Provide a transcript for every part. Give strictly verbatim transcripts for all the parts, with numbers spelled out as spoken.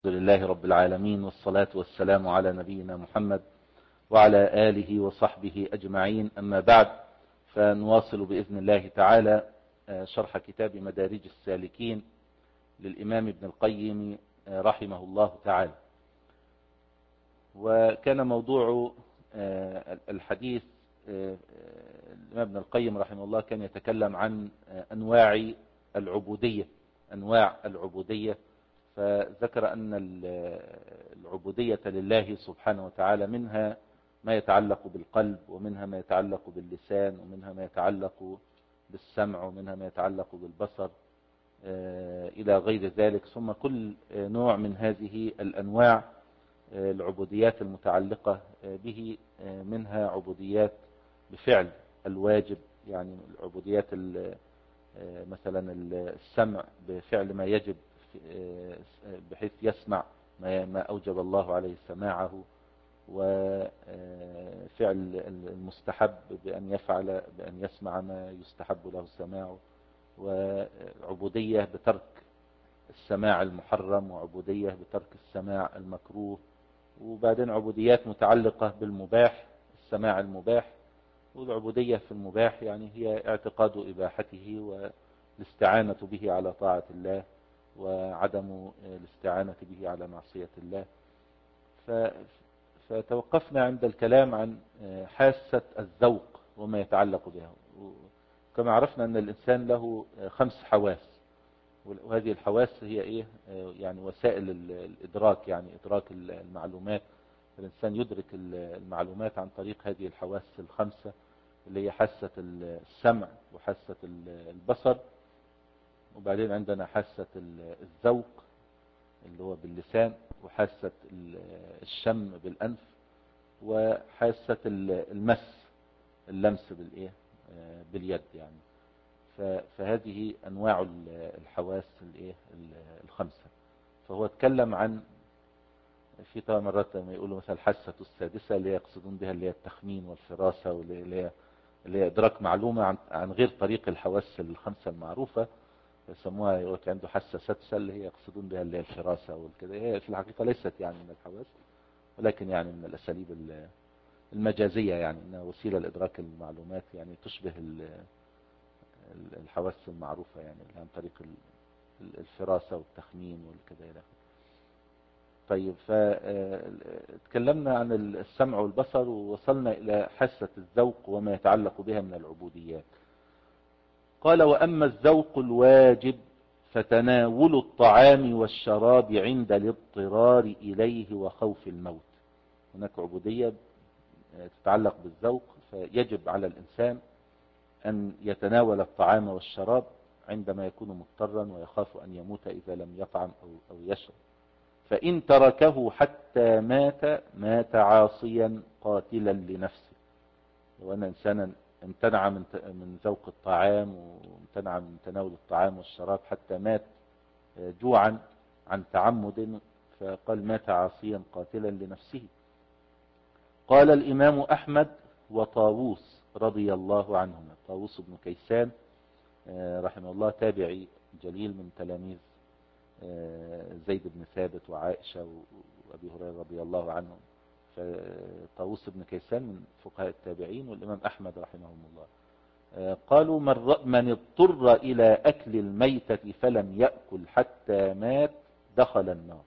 الحمد لله رب العالمين، والصلاة والسلام على نبينا محمد وعلى آله وصحبه أجمعين. أما بعد، فنواصل بإذن الله تعالى شرح كتاب مدارج السالكين للإمام ابن القيم رحمه الله تعالى. وكان موضوع الحديث الإمام ابن القيم رحمه الله كان يتكلم عن أنواع العبودية أنواع العبودية فذكر أن العبودية لله سبحانه وتعالى منها ما يتعلق بالقلب، ومنها ما يتعلق باللسان، ومنها ما يتعلق بالسمع، ومنها ما يتعلق بالبصر إلى غير ذلك. ثم كل نوع من هذه الأنواع العبوديات المتعلقة به منها عبوديات بفعل الواجب، يعني العبوديات مثلا السمع بفعل ما يجب بحيث يسمع ما أوجب الله عليه سماعه، وفعل المستحب بأن يفعل بأن يسمع ما يستحب له سماعه، وعبودية بترك السماع المحرم، وعبودية بترك السماع المكروه، وبعدين عبوديات متعلقة بالمباح السماع المباح. والعبودية في المباح يعني هي اعتقاد إباحته والاستعانة به على طاعة الله، وعدم الاستعانة به على معصية الله. فتوقفنا عند الكلام عن حاسة الذوق وما يتعلق بها. كما عرفنا أن الإنسان له خمس حواس، وهذه الحواس هي إيه؟ يعني وسائل الإدراك، يعني إدراك المعلومات. الإنسان يدرك المعلومات عن طريق هذه الحواس الخمسة، اللي هي حاسة السمع، وحاسة البصر، وبعدين عندنا حاسة الذوق اللي هو باللسان، وحاسة الشم بالأنف، وحاسة المس اللمس بالإيه باليد يعني. فهذه أنواع الحواس الإيه الخمسة. فهو اتكلم عن في طبعا مرات لما يقولوا مثلا الحاسة السادسة اللي يقصدون بها اللي هي التخمين والفراسة، واللي هي اللي هي إدراك معلومة عن عن غير طريق الحواس الخمسة المعروفة، يسموها يقول عنده حاسة سادسة اللي هي يقصدون بها اللي هي الفراسة والكده. هي في الحقيقة ليست يعني من الحواس، ولكن يعني من الأساليب المجازية، يعني انها وسيلة لإدراك المعلومات، يعني تشبه الحواس المعروفة، يعني عن طريق الفراسة والتخمين والكده إلى آخره. طيب، فتكلمنا عن السمع والبصر، ووصلنا إلى حاسة الذوق وما يتعلق بها من العبوديات. قال: وأما الذوق الواجب فتناول الطعام والشراب عند الاضطرار إليه وخوف الموت. هناك عبودية تتعلق بالذوق، فيجب على الإنسان أن يتناول الطعام والشراب عندما يكون مضطرا ويخاف أن يموت إذا لم يطعم أو يشرب. فإن تركه حتى مات مات عاصيا قاتلا لنفسه. لو أن إنسانا امتنع من من ذوق الطعام وامتنع من تناول الطعام والشراب حتى مات جوعا عن تعمد، فقال مات عاصيا قاتلا لنفسه. قال الإمام أحمد وطاووس رضي الله عنهما. طاووس بن كيسان رحمه الله تابعي جليل من تلاميذ زيد بن ثابت وعائشة وأبي هريرة رضي الله عنهم. فطاووس بن كيسان من فقهاء التابعين، والإمام أحمد رحمهم الله قالوا: من اضطر إلى أكل الميتة فلم يأكل حتى مات دخل النار.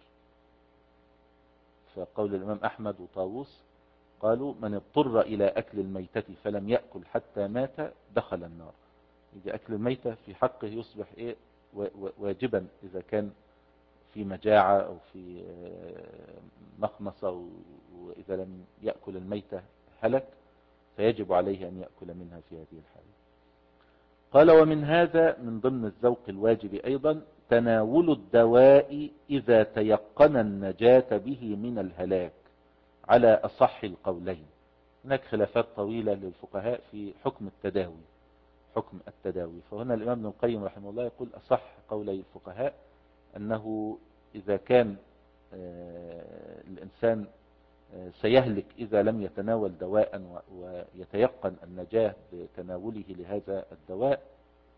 فقول الإمام أحمد وطاووس قالوا: من اضطر إلى أكل الميتة فلم يأكل حتى مات دخل النار. يجي أكل الميتة في حقه يصبح إيه واجبا إذا كان في مجاعة أو في مخمصة، وإذا لم يأكل الميتة هلك، فيجب عليه أن يأكل منها في هذه الحالة. قال: ومن هذا من ضمن الذوق الواجب أيضا تناول الدواء إذا تيقن النجاة به من الهلاك على أصح القولين. هناك خلافات طويلة للفقهاء في حكم التداوي حكم التداوي فهنا الإمام ابن القيم رحمه الله يقول: أصح قولي الفقهاء أنه إذا كان الإنسان سيهلك إذا لم يتناول دواء ويتيقن النجاة بتناوله لهذا الدواء،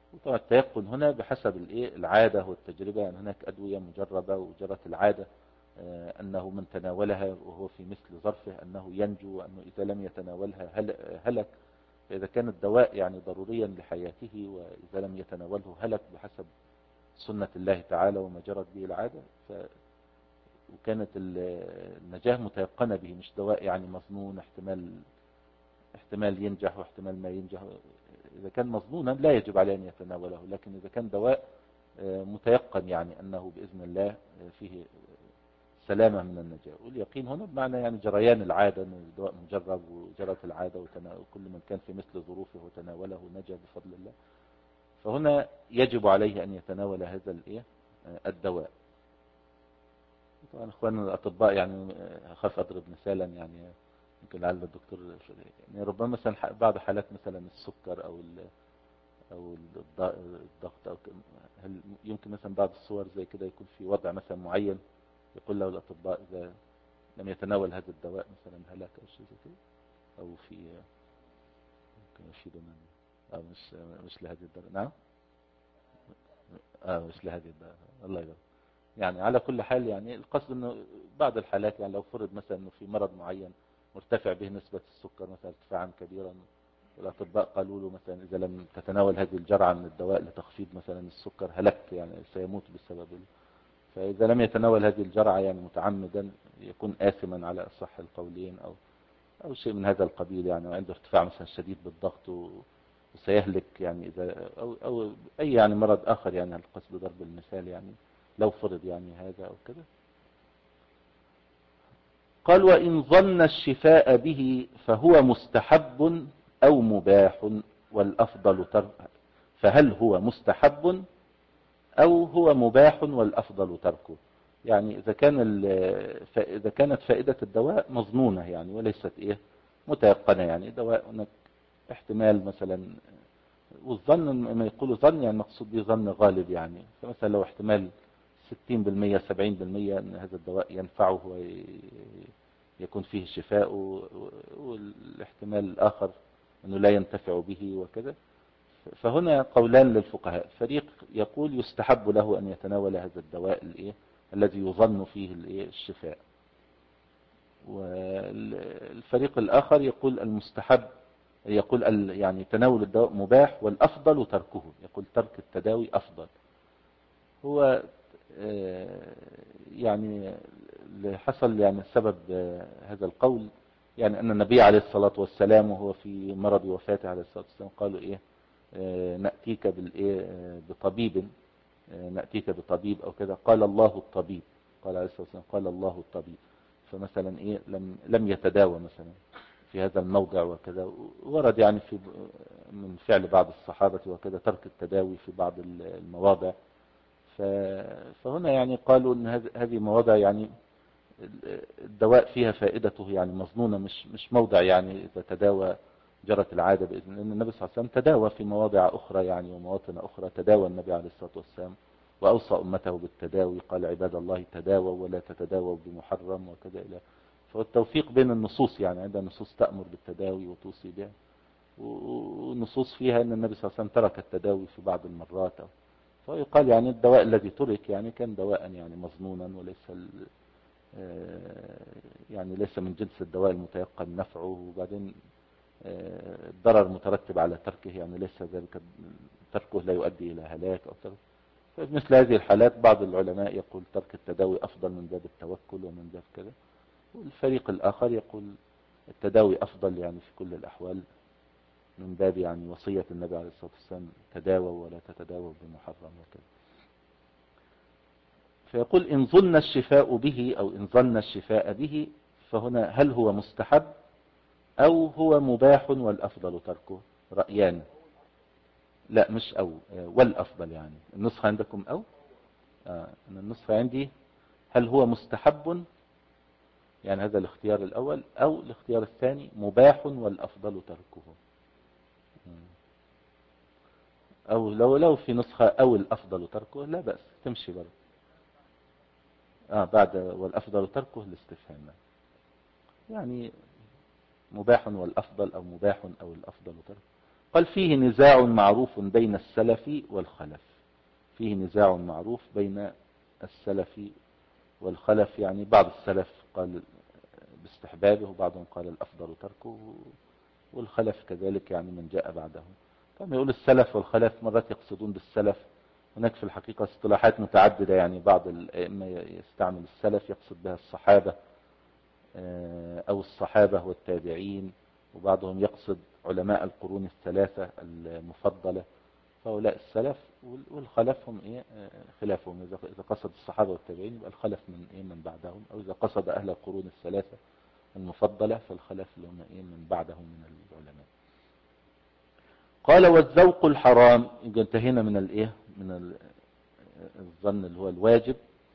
وطبعا التيقن هنا بحسب الايه العادة والتجربة، يعني هناك أدوية مجربة وجرت العادة أنه من تناولها وهو في مثل ظرفه أنه ينجو، وأنه إذا لم يتناولها هلك. فإذا كان الدواء يعني ضروريا لحياته وإذا لم يتناوله هلك بحسب سنة الله تعالى وما جرت به العادة، ف وكانت النجاة متيقنة به، مش دواء يعني مظنون احتمال احتمال ينجح واحتمال ما ينجح. إذا كان مظنونا لا يجب عليه أن يتناوله، لكن إذا كان دواء متيقن يعني أنه بإذن الله فيه سلامة من النجاة. واليقين هنا بمعنى يعني جريان العادة، أن الدواء مجرب وجرت العادة وكل من كان في مثل ظروفه وتناوله نجا بفضل الله. فهنا يجب عليه أن يتناول هذا الايه الدواء. طبعا اخواننا الاطباء يعني اخاف اضرب مثالا، يعني يمكن لعل الدكتور يعني ربما مثلا بعض حالات مثلا السكر او او الضغط او هل يمكن مثلا بعض الصور زي كده يكون في وضع مثلا معين يقول له الاطباء اذا لم يتناول هذا الدواء مثلا هلاك او شيء زي كده، او في ممكن يشيدنا او مش مش لهذه الدرجه. نعم اه مش لهذه الدرجه، الله يبارك. يعني على كل حال يعني القصد انه بعض الحالات يعني لو فرض مثلا انه في مرض معين مرتفع به نسبة السكر مثلا ارتفاعا كبيرا، والاطباء قالوا له مثلا اذا لم تتناول هذه الجرعة من الدواء لتخفيض مثلا السكر هلك، يعني سيموت بسبب. فاذا لم يتناول هذه الجرعة يعني متعمدا يكون آثما على اصح القولين، او او شيء من هذا القبيل، يعني عنده ارتفاع مثلا شديد بالضغط وسيهلك يعني اذا او او اي يعني مرض اخر، يعني القصد ضرب المثال يعني لو فرض يعني هذا او كذا. قال وإن ظن الشفاء به فهو مستحب أو مباح والأفضل تركه. فهل هو مستحب أو هو مباح والأفضل تركه؟ يعني إذا كان إذا كانت فائدة الدواء مظنونة يعني وليست إيه متيقنة، يعني دواء هناك احتمال مثلا، والظن ما يقولوا ظن يعني مقصود به ظن غالب، يعني فمثلا لو احتمال ستين بالمية سبعين بالمية أن هذا الدواء ينفعه ويكون فيه شفاء، والاحتمال الآخر أنه لا ينتفع به وكذا. فهنا قولان للفقهاء، فريق يقول يستحب له أن يتناول هذا الدواء الإيه الذي يظن فيه الإيه الشفاء، والفريق الآخر يقول المستحب، يقول يعني تناول الدواء مباح والأفضل تركه، يقول ترك التداوي أفضل. هو يعني اللي حصل يعني سبب هذا القول يعني أن النبي عليه الصلاة والسلام وهو في مرض وفاته عليه الصلاة والسلام قالوا إيه نأتيك بالإيه بطبيب نأتيك بطبيب أو كذا، قال الله الطبيب، قال عليه الصلاة والسلام قال الله الطبيب. فمثلا إيه لم لم يتداوى مثلا في هذا الموضع وكذا. ورد يعني في من فعل بعض الصحابة وكذا ترك التداوي في بعض المواضع. فهنا يعني قالوا ان هذه مواضع يعني الدواء فيها فائدته يعني مظنونة، مش مش موضع يعني اذا تداوى جرت العادة بإذن. لأن النبي صلى الله عليه وسلم تداوى في مواضع أخرى يعني ومواطن أخرى، تداوى النبي عليه الصلاة والسلام وأوصى أمته بالتداوي، قال عباد الله تداووا ولا تتداووا بمحرم وكذا إلى. فالتوفيق بين النصوص، يعني عندنا نصوص تأمر بالتداوي وتوصي به، ونصوص فيها أن النبي صلى الله عليه وسلم ترك التداوي في بعض المرات. فيقال يعني الدواء الذي ترك يعني كان دواء يعني مظنونا وليس يعني ليس من جنس الدواء المتيقن نفعه، وبعدين الضرر مترتب على تركه، يعني ليس ذلك تركه لا يؤدي إلى هلاك أو ترك. ففي مثل هذه الحالات بعض العلماء يقول ترك التداوي أفضل من باب التوكل ومن باب كذا، والفريق الآخر يقول التداوي أفضل يعني في كل الأحوال من باب يعني وصية النبي عليه الصلاة والسلام تداووا ولا تتداووا بمحرم وكذا. فيقول إن ظن الشفاء به أو إن ظن الشفاء به فهنا هل هو مستحب أو هو مباح والأفضل تركه؟ رأيان. لا مش أو والأفضل، يعني النسخة عندكم أو آه أنا النسخة عندي هل هو مستحب، يعني هذا الاختيار الأول، أو الاختيار الثاني مباح والأفضل تركه. أو لو لو في نسخة أو الأفضل تركه لا بأس تمشي برضه. آه بعد والأفضل تركه الاستفهام، يعني مباح والأفضل أو مباح أو الأفضل تركه. قال فيه نزاع معروف بين السلف والخلف. فيه نزاع معروف بين السلف والخلف، يعني بعض السلف قال باستحبابه وبعضهم قال الأفضل تركه، والخلف كذلك يعني من جاء بعده. كما يقول السلف والخلف مرات يقصدون بالسلف، هناك في الحقيقة اصطلاحات متعددة، يعني بعض الأئمة يستعمل السلف يقصد بها الصحابة أو الصحابة والتابعين، وبعضهم يقصد علماء القرون الثلاثة المفضلة، فهؤلاء السلف. والخلف هم إيه خلافهم، إذا قصد الصحابة والتابعين يبقى الخلف من إيه من بعدهم، أو إذا قصد أهل القرون الثلاثة المفضلة فالخلف اللي هم إيه من بعدهم من العلماء. قال والذوق الحرام، انتهينا من الإيه من الظن اللي هو الواجب،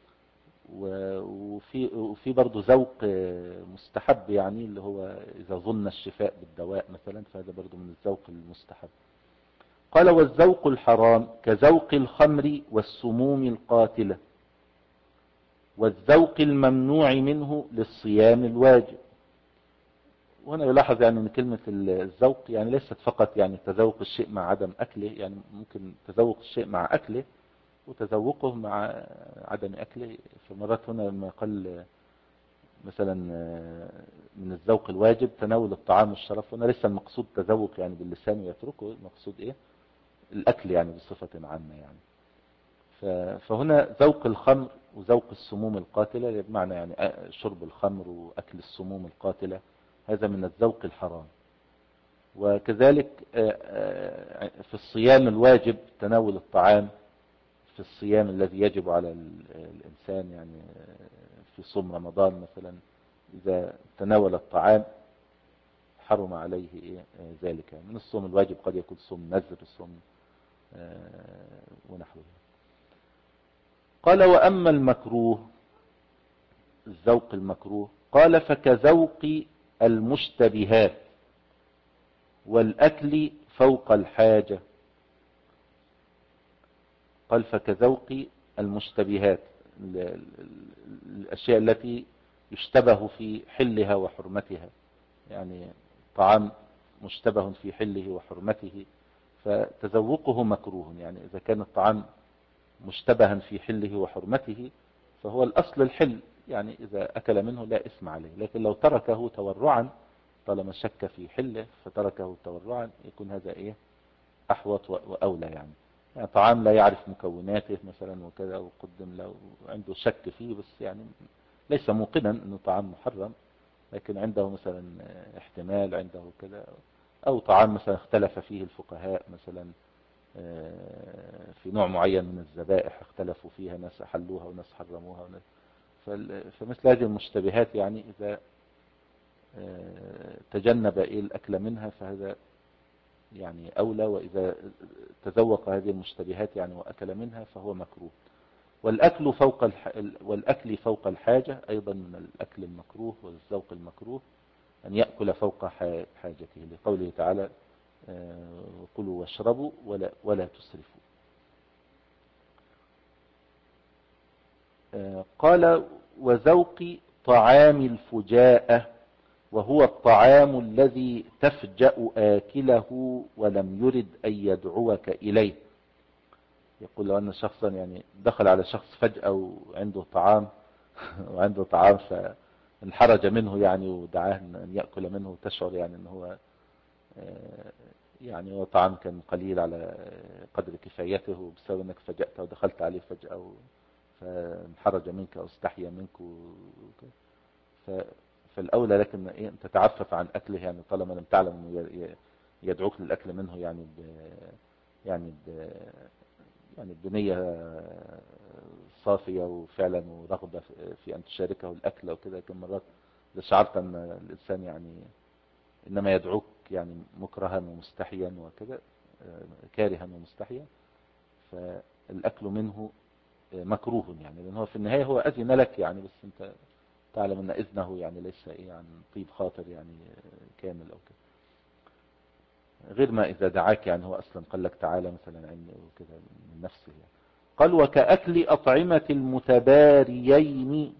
وفي وفي برضه ذوق مستحب، يعني اللي هو إذا ظن الشفاء بالدواء مثلا، فهذا برضه من الذوق المستحب. قال والذوق الحرام كذوق الخمر والسموم القاتلة، والذوق الممنوع منه للصيام الواجب. وهنا يلاحظ يعني ان كلمة الذوق يعني ليست فقط يعني تذوق الشيء مع عدم أكله، يعني ممكن تذوق الشيء مع أكله وتذوقه مع عدم أكله. في مرات هنا لما قال مثلا من الذوق الواجب تناول الطعام والشراب، هنا ليس المقصود تذوق يعني باللسان ويتركه، المقصود ايه الأكل يعني بصفة عامة يعني. فهنا ذوق الخمر وذوق السموم القاتلة بمعنى يعني شرب الخمر وأكل السموم القاتلة، هذا من الذوق الحرام. وكذلك في الصيام الواجب تناول الطعام في الصيام الذي يجب على الإنسان، يعني في صوم رمضان مثلا إذا تناول الطعام حرم عليه إيه ذلك. من الصوم الواجب قد يكون صوم نذر، صوم ونحوه. قال وأما المكروه، الذوق المكروه، قال فكذوق المشتبهات والأكل فوق الحاجة. قال فكذوق المشتبهات، الأشياء التي يشتبه في حلها وحرمتها، يعني طعام مشتبه في حله وحرمته فتذوقه مكروه. يعني إذا كان الطعام مشتبها في حله وحرمته فهو الأصل الحل، يعني إذا أكل منه لا إثم عليه، لكن لو تركه تورعا طالما شك في حله فتركه تورعا يكون هذا إيه أحوط وأولى. يعني يعني طعام لا يعرف مكوناته مثلا وكذا وقدم له عنده شك فيه، بس يعني ليس موقنا أنه طعام محرم، لكن عنده مثلا احتمال عنده كذا. أو طعام مثلا اختلف فيه الفقهاء مثلا في نوع معين من الذبائح اختلفوا فيها، ناس أحلوها وناس حرموها وناس. فمثل هذه المشتبهات يعني إذا تجنب إيه الأكل منها فهذا يعني أولى، وإذا تذوق هذه المشتبهات يعني وأكل منها فهو مكروه. والأكل فوق الح... والأكل فوق الحاجة أيضا من الأكل المكروه والذوق المكروه أن يأكل فوق حاجته، لقوله تعالى وكلوا واشربوا ولا, ولا تسرفوا. قال وذوق طعام الفجاءة، وهو الطعام الذي تفجأ آكله ولم يرد أن يدعوك إليه. يقول لو أن شخصا يعني دخل على شخص فجأة وعنده طعام وعنده طعام فانحرج منه يعني ودعاه أن يأكل منه، وتشعر يعني أنه هو يعني هو طعام كان قليل على قدر كفايته، بسبب أنك فجأت ودخلت عليه فجأة فانحرج منك أو استحيا منك. فالأولى لك أن تتعفف عن أكله، يعني طالما لم تعلم أنه يدعوك للأكل منه يعني ب يعني ب يعني بنية صافية وفعلا ورغبة في أن تشاركه الأكل وكذا. كم مرات إذا شعرت أن الإنسان يعني إنما يدعوك يعني مكرها ومستحيا وكذا، كارها ومستحيا، فالأكل منه مكروه، يعني لأن هو في النهاية هو أذن لك يعني، بس أنت تعلم أن إذنه يعني ليس إيه عن طيب خاطر يعني كامل أو كده، غير ما إذا دعاك يعني هو أصلا قال لك تعالى مثلا عني وكذا من نفسه يعني. قال وكأكل أطعمة المتباريين،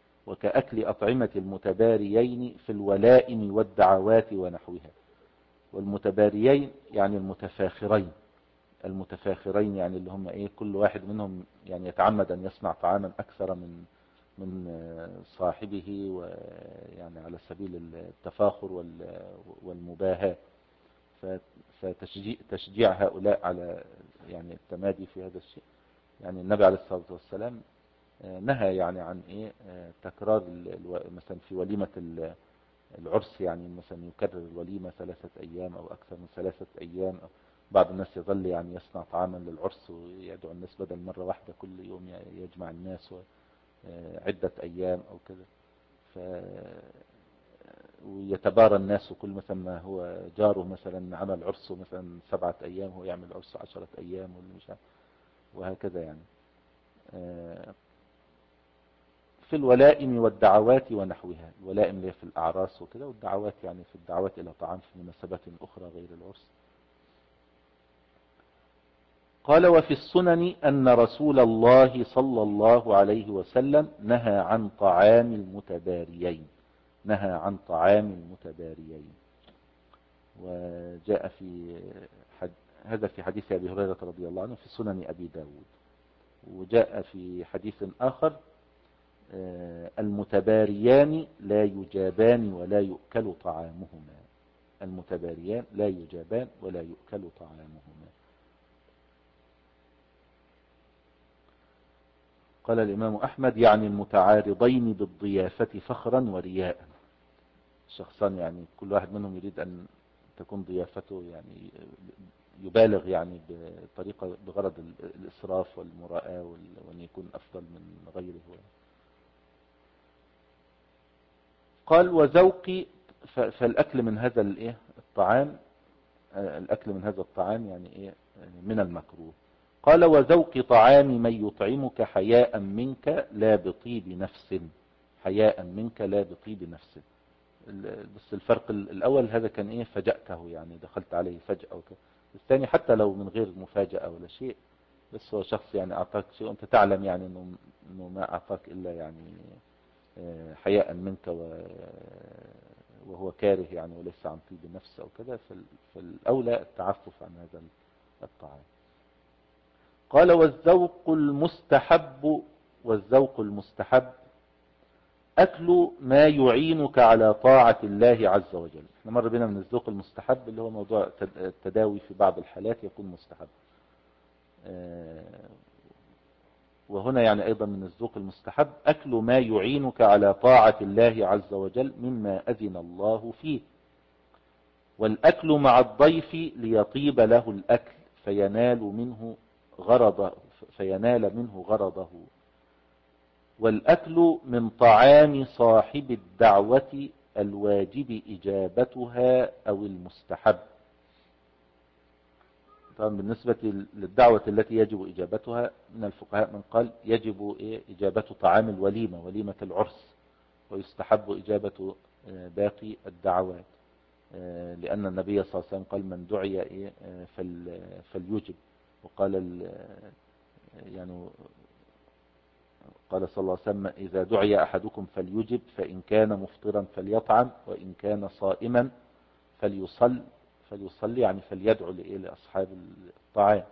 وكأكل أطعمة المتباريين في الولائم والدعوات ونحوها. والمتباريين يعني المتفاخرين. المتفاخرين يعني اللي هم ايه، كل واحد منهم يعني يتعمد ان يصنع طعاما اكثر من من صاحبه، ويعني على سبيل التفاخر والمباهاة. فتشجيع تشجيع هؤلاء على يعني التمادي في هذا الشيء. يعني النبي عليه الصلاة والسلام نهى يعني عن ايه، تكرار مثلا في وليمة العرس، يعني مثلا يكرر الوليمة ثلاثة ايام او اكثر من ثلاثة ايام. أو بعض الناس يظل يعني يصنع طعاما للعرس ويدعو الناس بدل مرة واحدة كل يوم يجمع الناس عدة ايام او كده. ف ويتبارى الناس، وكل مثلا ما هو جاره مثلا عمل عرسه مثلا سبعة ايام هو يعمل عرسه عشرة ايام واللي مش عارف، وهكذا يعني. في الولائم والدعوات ونحوها. الولائم اللي هي في الاعراس وكده، والدعوات يعني في الدعوات الى طعام في مناسبات اخرى غير العرس. قال: وفي السنن أن رسول الله صلى الله عليه وسلم نهى عن طعام المتباريين. نهى عن طعام المتباريين. وجاء في حد هذا في حديث أبي هريرة رضي الله عنه في سنن أبي داود. وجاء في حديث آخر: المتباريان لا يجابان ولا يؤكل طعامهما. المتباريان لا يجابان ولا يؤكل طعامهما. قال الإمام أحمد: يعني المتعارضين بالضيافة فخرا ورياء. شخصان يعني كل واحد منهم يريد أن تكون ضيافته يعني يبالغ يعني بطريقة بغرض الإسراف والمراءة وأن يكون أفضل من غيره. قال: وذوق. فالأكل من هذا الإيه الطعام، الأكل من هذا الطعام يعني إيه من المكروه. قال: وذوق طعام من يطعمك حياء منك لا بطيب نفس. حياء منك لا بطيب نفس. بس الفرق الأول هذا كان إيه فجأته، يعني دخلت عليه فجأة وكذا. الثاني حتى لو من غير مفاجأة ولا شيء، بس هو شخص يعني أعطاك شيء وأنت تعلم يعني إنه, إنه ما أعطاك إلا يعني حياء منك وهو كاره يعني وليس عن طيب نفس أو كذا، فالأولى التعفف عن هذا الطعام. قال: والذوق المستحب. والذوق المستحب أكل ما يعينك على طاعة الله عز وجل. احنا مر بنا من الذوق المستحب اللي هو موضوع التداوي في بعض الحالات يكون مستحب. وهنا يعني أيضا من الذوق المستحب أكل ما يعينك على طاعة الله عز وجل مما أذن الله فيه. والأكل مع الضيف ليطيب له الأكل فينال منه غرضه فينال منه غرضه. والأكل من طعام صاحب الدعوة الواجب إجابتها أو المستحب. طبعا بالنسبة للدعوة التي يجب إجابتها، من الفقهاء من قال يجب إيه إجابة طعام الوليمة، وليمة العرس، ويستحب إجابة باقي الدعوات، لأن النبي صلى الله عليه وسلم قال: من دعي إيه فليجب. وقال يعني قال صلى الله عليه وسلم: إذا دعي أحدكم فليجب، فإن كان مفطرا فليطعم، وإن كان صائما فليصل فليصلي يعني فليدعو لأصحاب الطعام.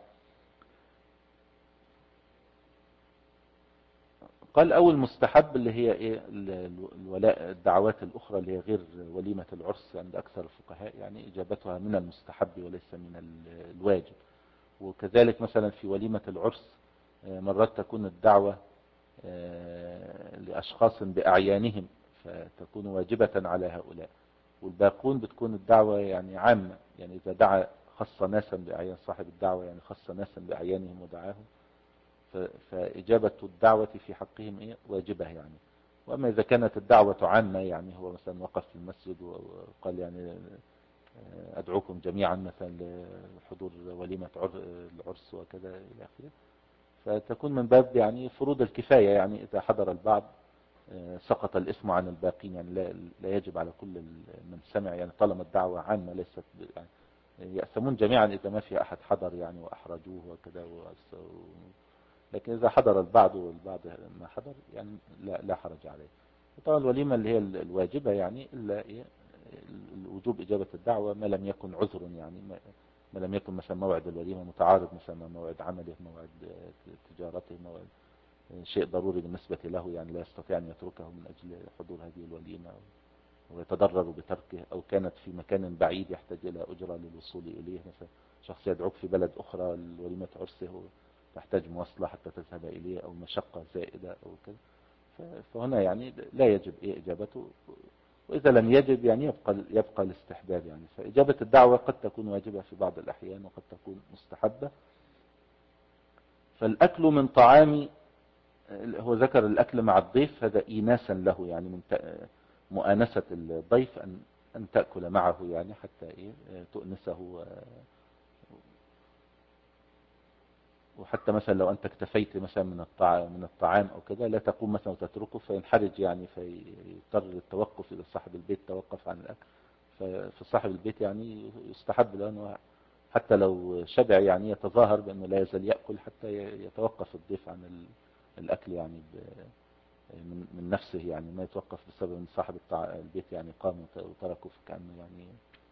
قال: أول مستحب اللي هي إيه الولاء الدعوات الأخرى اللي هي غير وليمة العرس عند أكثر الفقهاء، يعني إجابتها من المستحب وليس من الواجب. وكذلك مثلا في وليمة العرس مرات تكون الدعوة لأشخاص بأعيانهم فتكون واجبة على هؤلاء، والباقون بتكون الدعوة يعني عامة، يعني إذا دعا خص ناسا بأعيان صاحب الدعوة يعني خص ناسا بأعيانهم ودعاهم، فإجابة الدعوة في حقهم إيه واجبة يعني. وأما إذا كانت الدعوة عامة يعني هو مثلا وقف في المسجد وقال يعني أدعوكم جميعا مثلا لحضور وليمة العرس وكذا إلى آخره، فتكون من باب يعني فروض الكفاية، يعني إذا حضر البعض سقط الاسم عن الباقين، يعني لا, لا يجب على كل من سمع، يعني طالما الدعوة عامة ليست يعني يأثمون جميعا إذا ما في أحد حضر يعني وأحرجوه وكذا. لكن إذا حضر البعض والبعض ما حضر يعني لا, لا حرج عليه. طبعا الوليمة اللي هي الواجبة يعني إلا إيه وجوب إجابة الدعوة ما لم يكن عذر، يعني ما لم يكن مثلا موعد الوليمة متعارض مثلا مع موعد عمله، موعد تجارته، موعد شيء ضروري بالنسبة له، يعني لا يستطيع أن يتركه من أجل حضور هذه الوليمة ويتضرر بتركه، أو كانت في مكان بعيد يحتاج إلى أجرة للوصول إليه، مثلا شخص يدعوك في بلد أخرى لوليمة عرسه تحتاج مواصلة حتى تذهب إليه، أو مشقة زائدة أو كذا، فهنا يعني لا يجب إيه إجابته. وإذا لم يجب يعني يبقى يبقى الاستحباب، يعني فإجابة الدعوة قد تكون واجبة في بعض الأحيان وقد تكون مستحبة. فالأكل من طعام، هو ذكر الأكل مع الضيف هذا إيناسا له، يعني من مؤانسة الضيف أن أن تأكل معه، يعني حتى إيه تؤنسه. وحتى مثلا لو أنت اكتفيت مثلا من الطعام من الطعام أو كذا، لا تقوم مثلا وتتركه فينحرج، يعني فيضطر للتوقف إذا صاحب البيت توقف عن الأكل. فصاحب البيت يعني يستحب له أنه حتى لو شبع يعني يتظاهر بأنه لا يزال يأكل حتى يتوقف الضيف عن الأكل، يعني من من نفسه، يعني ما يتوقف بسبب ان صاحب البيت يعني قام وتركه، فكأنه يعني.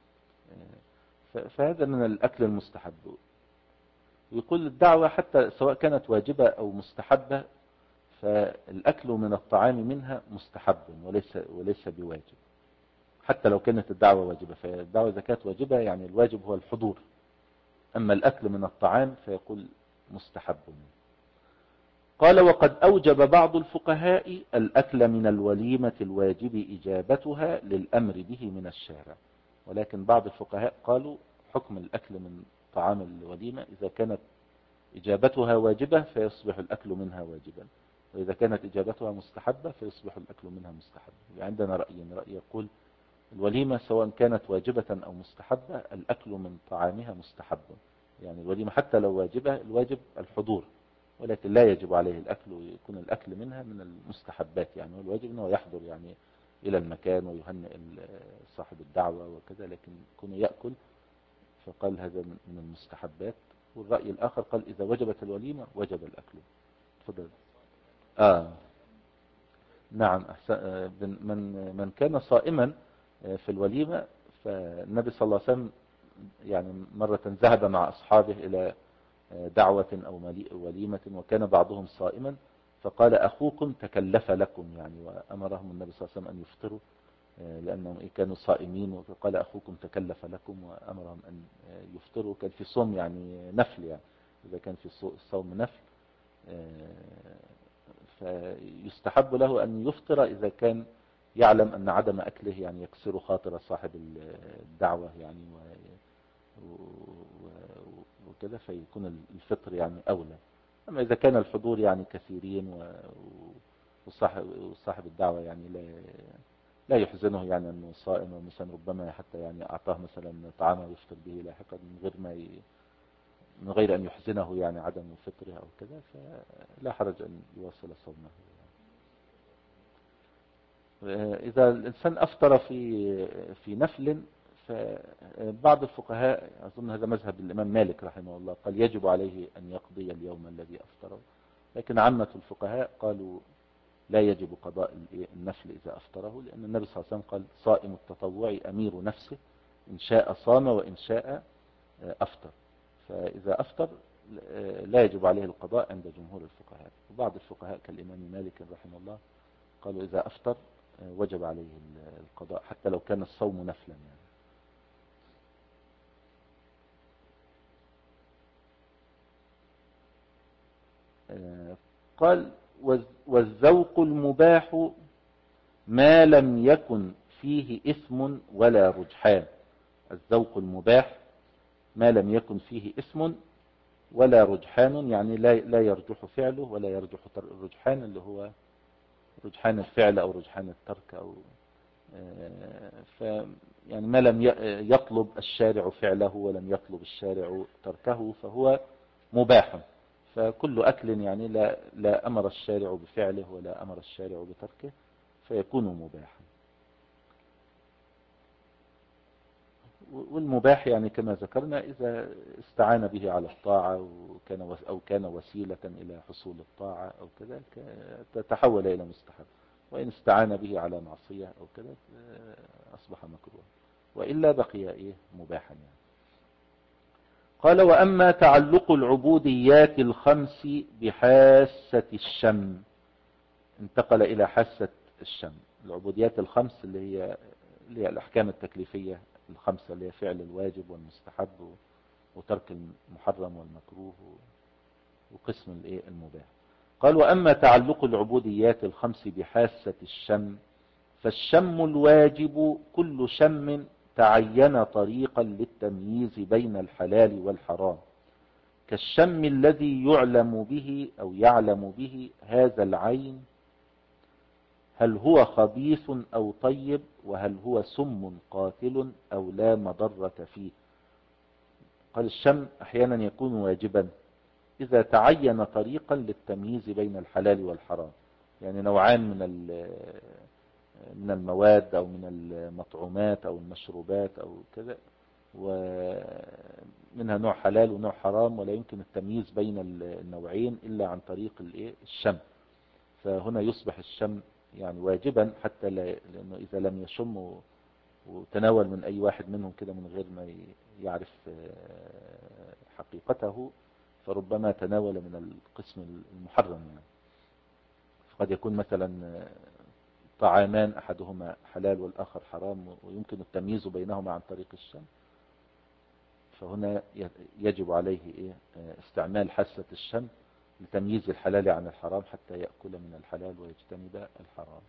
فهذا من الأكل المستحب. ويقول الدعوة حتى سواء كانت واجبة أو مستحبة، فالأكل من الطعام منها مستحب وليس وليس بواجب، حتى لو كانت الدعوة واجبة. فالدعوة إذا كانت واجبة يعني الواجب هو الحضور، أما الأكل من الطعام فيقول مستحب. قال وقد أوجب بعض الفقهاء الأكل من الوليمة الواجب إجابتها للأمر به من الشارع، ولكن بعض الفقهاء قالوا حكم الأكل من طعام الوليمة إذا كانت إجابتها واجبة فيصبح الأكل منها واجبا، وإذا كانت إجابتها مستحبة فيصبح الأكل منها مستحبا. عندنا رأيين، رأي يقول الوليمة سواء كانت واجبة أو مستحبة الأكل من طعامها مستحب، يعني الوليمة حتى لو واجبة الواجب الحضور، ولكن لا يجب عليه الأكل، ويكون الأكل منها من المستحبات، يعني والواجب أنه يحضر يعني إلى المكان ويهنئ صاحب الدعوة وكذا، لكن يكون يأكل فقال هذا من المستحبات. والرأي الآخر قال إذا وجبت الوليمة وجب الأكل. تفضل. آه نعم، من من كان صائما في الوليمة، فالنبي صلى الله عليه وسلم يعني مرة ذهب مع أصحابه إلى دعوة أو وليمة وكان بعضهم صائما، فقال أخوكم تكلف لكم، يعني وأمرهم النبي صلى الله عليه وسلم أن يفطروا لأنهم كانوا صائمين، وقال أخوكم تكلف لكم وأمرهم أن يفطروا. كان في صوم يعني نفل، يعني إذا كان في صوم نفل فيستحب له أن يفطر إذا كان يعلم أن عدم أكله يعني يكسر خاطر صاحب الدعوة، يعني وكذا، فيكون الفطر يعني أولى. أما إذا كان الحضور يعني كثيرين وصاحب الدعوة يعني لا لا يحزنه يعني أنه صائم، ومثلا ربما حتى يعني أعطاه مثلا طعاما يفطر به لاحقا من غير ما ي... من غير أن يحزنه يعني عدم فطره أو كذا، فلا حرج أن يواصل صومه. إذا الإنسان أفطر في في نفل، فبعض الفقهاء أظن هذا مذهب الإمام مالك رحمه الله قال يجب عليه أن يقضي اليوم الذي أفطره، لكن عامة الفقهاء قالوا لا يجب قضاء النفل إذا أفطره، لأن النبي صلى الله عليه وسلم قال صائم التطوع أمير نفسه إن شاء صام وإن شاء أفطر. فإذا أفطر لا يجب عليه القضاء عند جمهور الفقهاء. وبعض الفقهاء كالإمام مالك رحمه الله قالوا إذا أفطر وجب عليه القضاء حتى لو كان الصوم نفلا يعني. قال والذوق المباح ما لم يكن فيه إثم ولا رجحان. الذوق المباح ما لم يكن فيه إثم ولا رجحان، يعني لا لا يرجح فعله ولا يرجح الرجحان اللي هو رجحان الفعل أو رجحان الترك، أو ف يعني ما لم يطلب الشارع فعله ولم يطلب الشارع تركه فهو مباح. فكل أكل يعني لا لا أمر الشارع بفعله ولا أمر الشارع بتركه فيكون مباحا. والمباح يعني كما ذكرنا إذا استعان به على الطاعة وكان أو كان وسيلة إلى حصول الطاعة أو كذا تتحول إلى مستحب، وإن استعان به على معصية أو كذا أصبح مكروها، وإلا بقي إيه مباحا يعني. قال وأما تعلق العبوديات الخمس بحاسة الشم، انتقل إلى حاسة الشم. العبوديات الخمس اللي هي اللي هي الأحكام التكليفية الخمسة، اللي هي فعل الواجب والمستحب وترك المحرم والمكروه وقسم الايه المباح. قال وأما تعلق العبوديات الخمس بحاسة الشم، فالشم الواجب كل شم تعين طريقا للتمييز بين الحلال والحرام، كالشم الذي يعلم به أو يعلم به هذا العين هل هو خبيث أو طيب، وهل هو سم قاتل أو لا مضرة فيه. قال الشم أحيانا يكون واجبا إذا تعين طريقا للتمييز بين الحلال والحرام، يعني نوعان من من المواد أو من المطعومات أو المشروبات أو كذا، ومنها نوع حلال ونوع حرام، ولا يمكن التمييز بين النوعين إلا عن طريق الشم. فهنا يصبح الشم يعني واجبا، حتى لأنه إذا لم يشم وتناول من أي واحد منهم كده من غير ما يعرف حقيقته، فربما تناول من القسم المحرم يعني. فقد يكون مثلا طعامان أحدهما حلال والآخر حرام، ويمكن التمييز بينهما عن طريق الشم، فهنا يجب عليه إيه استعمال حاسة الشم لتمييز الحلال عن الحرام حتى يأكل من الحلال ويجتنب الحرام.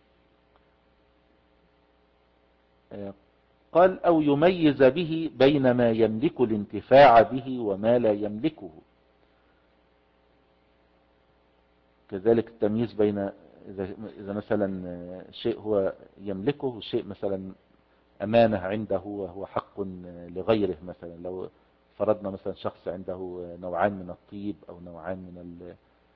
قال أو يميز به بين ما يملك الانتفاع به وما لا يملكه، كذلك التمييز بين إذا مثلا شيء هو يملكه وشيء مثلا أمانة عنده وهو حق لغيره. مثلا لو فرضنا مثلا شخص عنده نوعان من الطيب أو نوعان من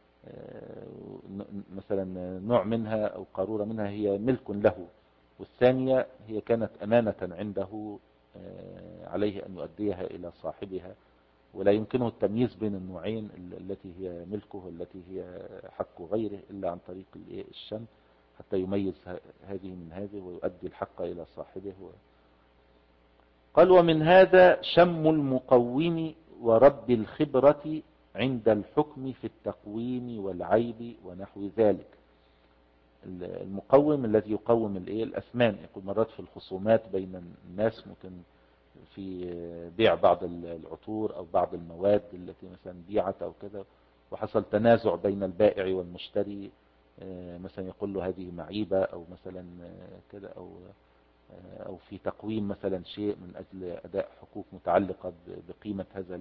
مثلا نوع منها أو قارورة منها هي ملك له، والثانية هي كانت أمانة عنده عليه أن يؤديها إلى صاحبها، ولا يمكنه التمييز بين النوعين التي هي ملكه والتي هي حق غيره إلا عن طريق الشم حتى يميز هذه من هذه ويؤدي الحق إلى صاحبه. قال ومن هذا شم المقوم ورب الخبرة عند الحكم في التقويم والعيب ونحو ذلك. المقوم الذي يقوم الأثمان، يقول مرات في الخصومات بين الناس ممكن في بيع بعض العطور أو بعض المواد التي مثلا بيعت أو كذا، وحصل تنازع بين البائع والمشتري، مثلا يقول له هذه معيبة أو مثلا كذا، أو أو في تقويم مثلا شيء من أجل أداء حقوق متعلقة بقيمة هذا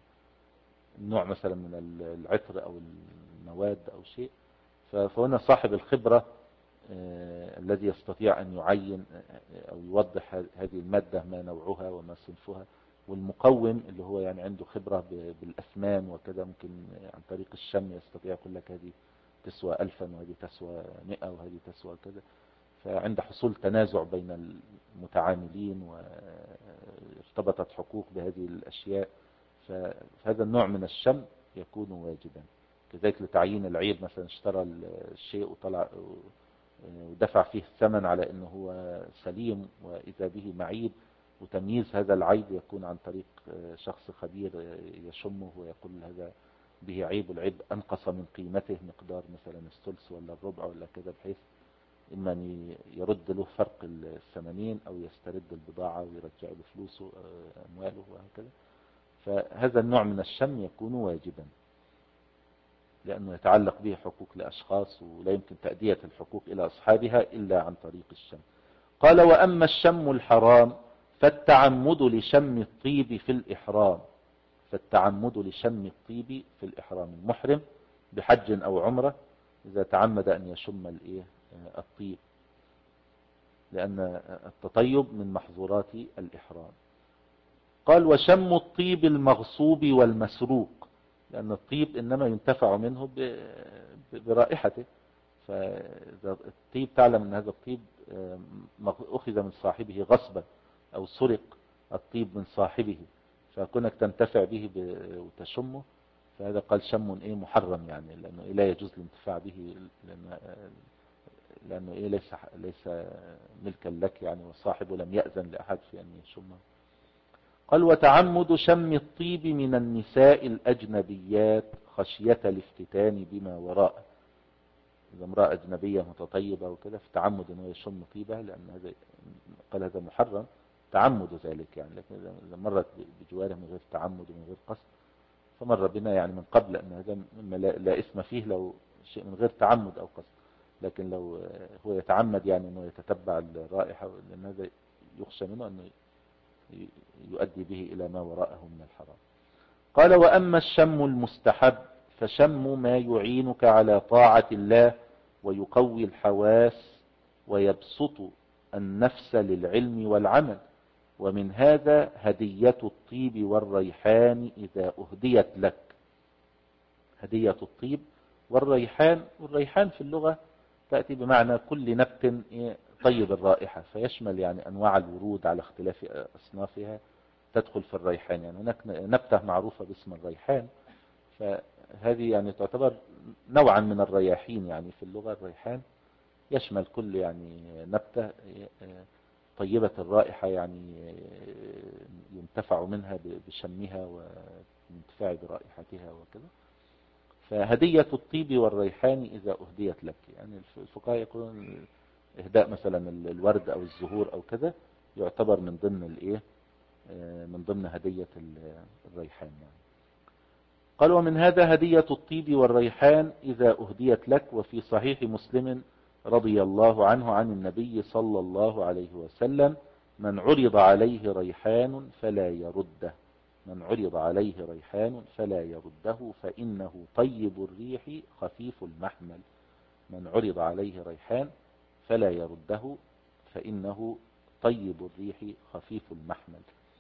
النوع مثلا من العطر أو المواد أو شيء. فهنا صاحب الخبرة الذي يستطيع أن يعين أو يوضح هذه المادة ما نوعها وما صنفها، والمقوم اللي هو يعني عنده خبرة بالأثمان وكذا، ممكن عن طريق الشم يستطيع يقول لك هذه تسوى ألفا وهذه تسوى مئة وهذه تسوى كذا. فعند حصول تنازع بين المتعاملين وارتبطت حقوق بهذه الأشياء، فهذا النوع من الشم يكون واجبا. كذلك لتعيين العيب، مثلا اشترى الشيء وطلع ودفع فيه الثمن على انه هو سليم واذا به معيب، وتمييز هذا العيب يكون عن طريق شخص خبير يشمه ويقول هذا به عيب، والعيب انقص من قيمته مقدار مثلا الثلث ولا الربع ولا كذا، بحيث اما ان يرد له فرق الثمانين او يسترد البضاعة ويرجع له فلوسه امواله وهكذا. فهذا النوع من الشم يكون واجبا لأنه يتعلق به حقوق لأشخاص، ولا يمكن تأدية الحقوق إلى أصحابها إلا عن طريق الشم. قال وأما الشم الحرام فالتعمد لشم الطيب في الإحرام، فالتعمد لشم الطيب في الإحرام، المحرم بحج أو عمرة إذا تعمد أن يشم الإيه الطيب، لأن التطيب من محظورات الإحرام. قال وشم الطيب المغصوب والمسروق، لأن الطيب إنما ينتفع منه برائحته، فإذا الطيب تعلم أن هذا الطيب أخذ من صاحبه غصبا أو سرق الطيب من صاحبه، فكونك تنتفع به وتشمه فهذا قال شم إيه محرم، يعني لأنه لا يجوز الانتفاع به، لأن لأنه إيه ليس ليس ملكا لك يعني، وصاحبه لم يأذن لأحد في أن يشمه. قال وتعمد شم الطيب من النساء الأجنبيات خشية الافتتان بما وراءه. إذا امرأة أجنبية متطيبة وكده فتعمد أنه يشم طيبها، لأن هذا قال هذا محرم تعمد ذلك يعني. لكن إذا مرت بجواره من غير تعمد ومن غير قصد، فمر بنا يعني من قبل أن هذا مما لا, لا اسم فيه لو شيء من غير تعمد أو قصد. لكن لو هو يتعمد يعني أنه يتتبع الرائحة، لأن هذا يخشى منه أنه يؤدي به إلى ما وراءه من الحرام. قال وأما الشم المستحب فشم ما يعينك على طاعة الله ويقوي الحواس ويبسط النفس للعلم والعمل. ومن هذا هدية الطيب والريحان إذا أهديت لك. هدية الطيب والريحان، والريحان في اللغة تأتي بمعنى كل نبت طيب الرائحة، فيشمل يعني أنواع الورود على اختلاف أصنافها تدخل في الريحان. يعني هناك نبتة معروفة باسم الريحان، فهذه يعني تعتبر نوعا من الرياحين يعني في اللغة. الريحان يشمل كل يعني نبتة طيبة الرائحة، يعني ينتفع منها بشمها وينتفع برائحتها وكذا. فهدية الطيب والريحان إذا أهديت لك، يعني الفقهاء يقولون إهداء مثلا الورد أو الزهور أو كذا يعتبر من ضمن الإيه من ضمن هدية الريحان يعني. قال ومن هذا هدية الطيب والريحان إذا أهديت لك. وفي صحيح مسلم رضي الله عنه عن النبي صلى الله عليه وسلم من عرض عليه ريحان فلا يرده. من عرض عليه ريحان فلا يرده فإنه طيب الريح خفيف المحمل. من عرض عليه ريحان فلا يرده فإنه طيب الريح خفيف المحمل.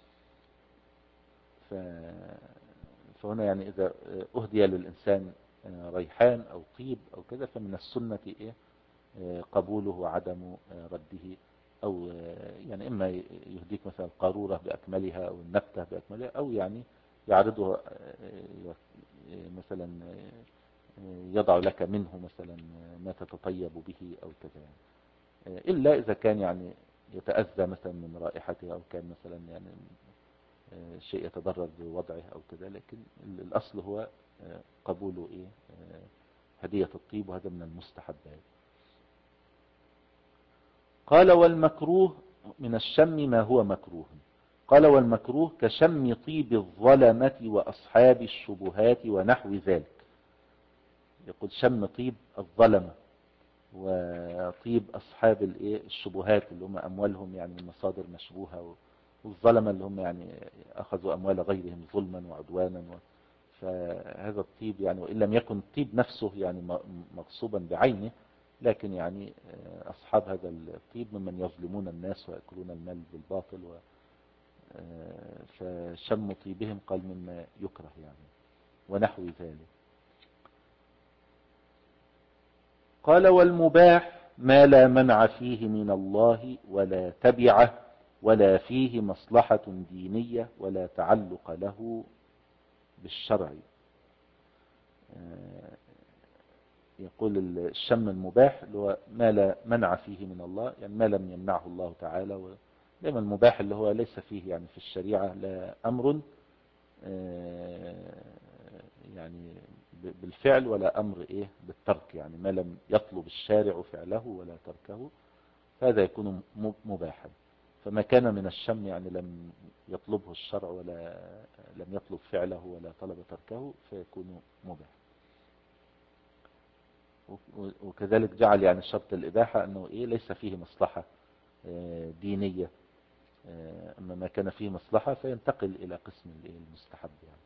فهنا يعني إذا أهدي للإنسان ريحان أو طيب أو كذا فمن السنة إيه قبوله وعدم رده. أو يعني إما يهديك مثلا القارورة بأكملها أو النبتة بأكملها، أو يعني يعرضه مثلا يضع لك منه مثلا ما تتطيب به أو كذا يعني. إلا إذا كان يعني يتأذى مثلا من رائحته، أو كان مثلا يعني شيء يتضرر بوضعه أو كذا. لكن الأصل هو قبوله إيه هدية الطيب، وهذا من المستحبات. قال والمكروه من الشم ما هو مكروه. قال والمكروه كشم طيب الظلمة وأصحاب الشبهات ونحو ذلك. يقول شم طيب الظلمة وطيب أصحاب الشبهات اللي هم أموالهم يعني من مصادر مشبوهة، والظلمة اللي هم يعني أخذوا أموال غيرهم ظلما وعدوانا. فهذا الطيب يعني وإن لم يكن الطيب نفسه يعني مغصوبا بعينه، لكن يعني أصحاب هذا الطيب ممن يظلمون الناس ويأكلون المال بالباطل. فشم طيبهم قال مما يكره يعني ونحو ذلك. قال والمباح ما لا منع فيه من الله ولا تبعه ولا فيه مصلحة دينية ولا تعلق له بالشرع. يقول الشم المباح اللي هو ما لا منع فيه من الله، يعني ما لم يمنعه الله تعالى. ودائما المباح اللي هو ليس فيه يعني في الشريعة لا أمر يعني بالفعل ولا أمر إيه بالترك، يعني ما لم يطلب الشارع فعله ولا تركه فهذا يكون مباحا. فما كان من الشم يعني لم يطلبه الشرع ولا لم يطلب فعله ولا طلب تركه فيكون مباح. وكذلك جعل يعني شرط الإباحة أنه إيه ليس فيه مصلحة دينية، أما ما كان فيه مصلحة فينتقل إلى قسم المستحب يعني.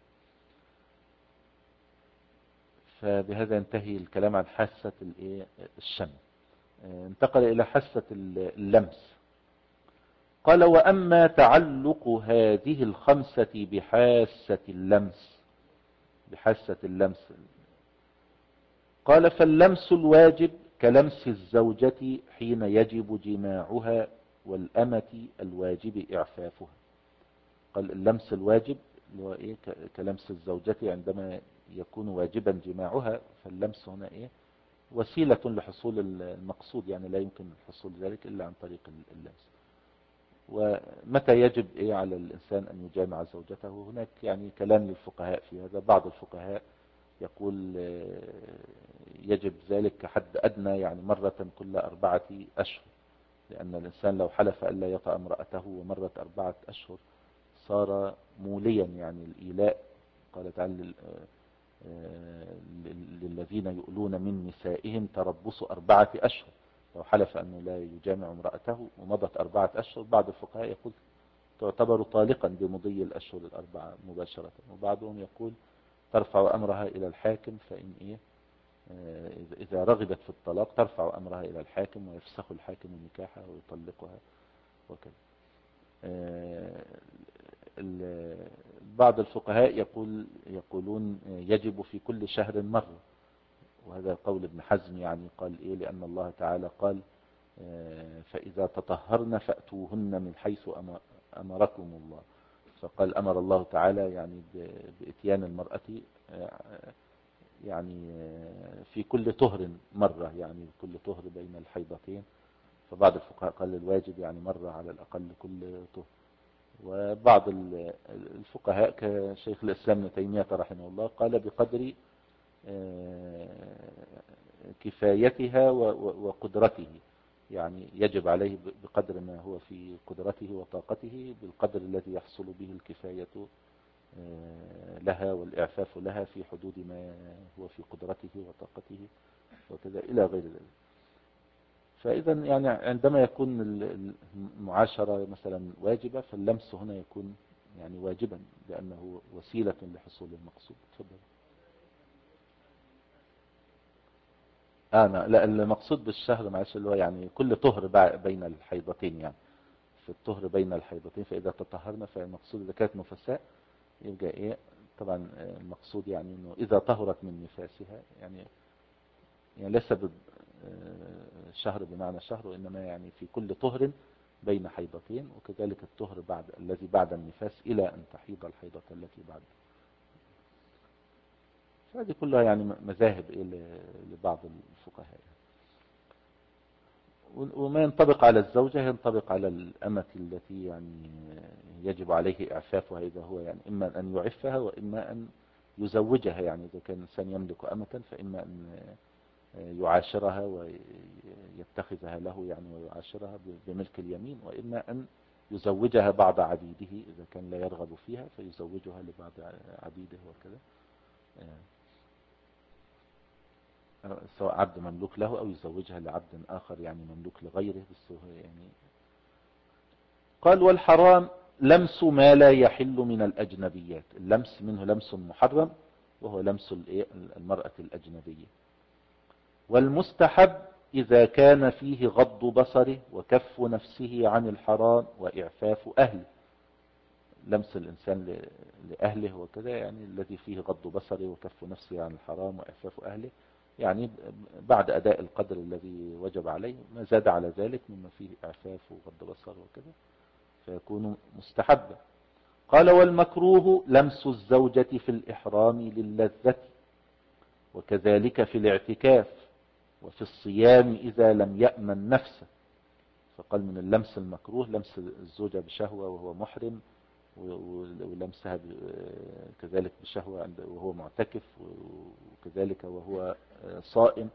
فبهذا ينتهي الكلام عن حاسة الشم. انتقل إلى حاسة اللمس. قال وأما تعلق هذه الخمسة بحاسة اللمس بحاسة اللمس قال فاللمس الواجب كلمس الزوجة حين يجب جماعها والأمة الواجب إعفافها. قال اللمس الواجب اللي هو إيه كلمس الزوجة عندما يكون واجبا جماعها، فاللمس هنا إيه وسيلة لحصول المقصود، يعني لا يمكن حصول ذلك إلا عن طريق اللمس. ومتى يجب إيه على الإنسان أن يجامع زوجته؟ هناك يعني كلام للفقهاء في هذا. بعض الفقهاء يقول يجب ذلك كحد أدنى، يعني مرة كل أربعة أشهر، لأن الإنسان لو حلف ألا يطأ امرأته ومرت أربعة أشهر صار موليا، يعني الإيلاء. قال تعالى للذين يؤلون من نسائهم تربص أربعة أشهر. لو حلف أنه لا يجامع امرأته ومضت أربعة أشهر، بعض الفقهاء يقول تعتبر طالقا بمضي الأشهر الأربعة مباشرة، وبعضهم يقول ترفع أمرها إلى الحاكم، فإن إيه إذا رغبت في الطلاق ترفع أمرها إلى الحاكم ويفسخ الحاكم نكاحها ويطلقها وكذا. بعض الفقهاء يقول يقولون يجب في كل شهر مرة، وهذا قول ابن حزم، يعني قال إيه لأن الله تعالى قال فإذا تطهرن فأتوهن من حيث أمركم الله. فقال أمر الله تعالى يعني بإتيان المرأة يعني في كل طهر مرة، يعني كل طهر بين الحيضتين. فبعض الفقهاء قال الواجب يعني مرة على الأقل كل طهر. وبعض الفقهاء كشيخ الإسلام ابن تيمية رحمه الله قال بقدر كفايتها وقدرته، يعني يجب عليه بقدر ما هو في قدرته وطاقته، بالقدر الذي يحصل به الكفاية لها والإعفاف لها في حدود ما هو في قدرته وطاقته وكذا إلى غير ذلك. فإذا يعني عندما يكون المعاشرة مثلا واجبة، فاللمس هنا يكون يعني واجبا لأنه وسيلة لحصول المقصود. تفضل. آه لا، المقصود بالشهر معلش اللي هو يعني كل طهر بين الحيضتين، يعني في الطهر بين الحيضتين فإذا تطهرنا، فالمقصود إذا كانت نفساء يبقى إيه طبعا المقصود يعني إنه إذا طهرت من نفاسها، يعني يعني ليس شهر بمعنى شهر، وإنما يعني في كل طهر بين حيضتين، وكذلك الطهر بعد الذي بعد النفاس إلى أن تحيض الحيضة التي بعد. فهذه كلها يعني مذاهب لبعض الفقهاء. وما ينطبق على الزوجة ينطبق على الأمة التي يعني يجب عليه إعفافها، إذا هو يعني إما أن يعفها وإما أن يزوجها. يعني إذا كان الإنسان يملك أمة فإما أن يعاشرها ويتخذها له يعني ويعاشرها بملك اليمين، وإما أن يزوجها بعض عبيده إذا كان لا يرغب فيها فيزوجها لبعض عبيده وكذا، سواء عبد مملوك له أو يزوجها لعبد آخر يعني مملوك لغيره. بس يعني قال والحرام لمس ما لا يحل من الأجنبيات. اللمس منه لمس محرم وهو لمس المرأة الأجنبية. والمستحب إذا كان فيه غض بصره وكف نفسه عن الحرام وإعفاف أهله. لمس الإنسان لأهله وكذا يعني الذي فيه غض بصره وكف نفسه عن الحرام وإعفاف أهله، يعني بعد أداء القدر الذي وجب عليه، ما زاد على ذلك مما فيه إعفاف وغض بصر وكذا فيكون مستحبا. قال والمكروه لمس الزوجة في الإحرام للذة، وكذلك في الاعتكاف وفي الصيام إذا لم يأمن نفسه. فقال من اللمس المكروه لمس الزوجة بشهوة وهو محرم، ولمسها كذلك بشهوة وهو معتكف، وكذلك وهو صائم.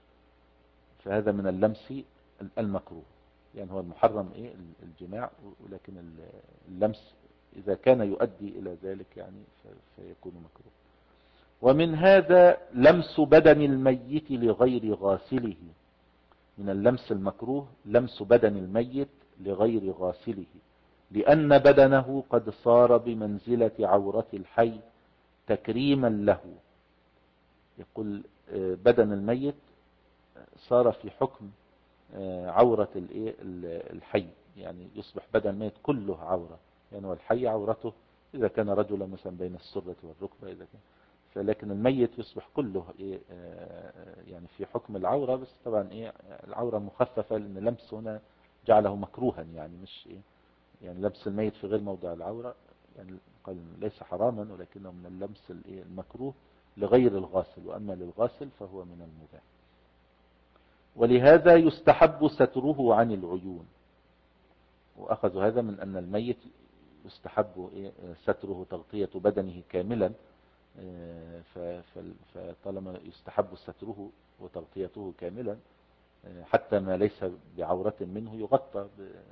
فهذا من اللمس المكروه، يعني هو المحرم ايه الجماع، ولكن اللمس إذا كان يؤدي إلى ذلك يعني فيكون مكروه. ومن هذا لمس بدن الميت لغير غاسله. من اللمس المكروه لمس بدن الميت لغير غاسله، لأن بدنه قد صار بمنزلة عورة الحي تكريما له. يقول بدن الميت صار في حكم عورة الحي، يعني يصبح بدن الميت كله عورة، يعني والحي عورته إذا كان رجلا مثلا بين السرة والركبة إذا كان، فلكن الميت يصبح كله إيه يعني في حكم العورة، بس طبعا إيه العورة مخففة لأن لمس هنا جعله مكروها، يعني مش إيه يعني لبس الميت في غير موضع العورة يعني قال ليس حراما، ولكنه من اللمس المكروه لغير الغاسل، وأما للغاسل فهو من المباح. ولهذا يستحب ستره عن العيون. وأخذوا هذا من أن الميت يستحب ستره تغطية بدنه كاملا، فطالما يستحب ستره وتغطيته كاملا حتى ما ليس بعورة منه يغطى.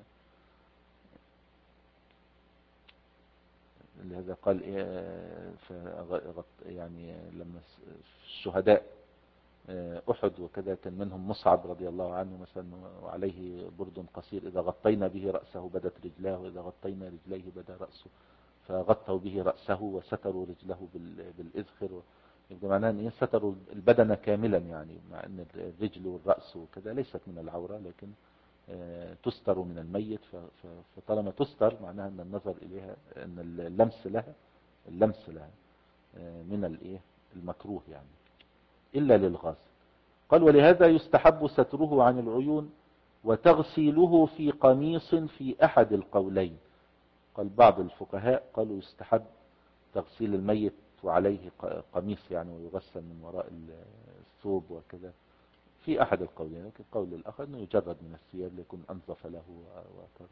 لهذا قال يعني لما الشهداء أحد وكذا كان منهم مصعب رضي الله عنه مثلا وعليه برد قصير، إذا غطينا به رأسه بدت رجلاه، وإذا غطينا رجليه بدا رأسه، فغطوا به رأسه وستروا رجله بالإذخر. يبقى معناه أن ستروا البدن كاملا، يعني مع أن الرجل والرأس وكذا ليست من العورة لكن تستر من الميت، فطالما تستر معناها أن النظر إليها، أن اللمس لها اللمس لها من الإيه المكروه يعني إلا للغاسل. قال ولهذا يستحب ستره عن العيون وتغسيله في قميص في أحد القولين. قال بعض الفقهاء قالوا يستحب تغسيل الميت وعليه قميص يعني ويغسل من وراء الثوب وكذا في أحد القولين، لكن القول الآخر أنه يجرد من الثياب ليكون أنظف له وأطر.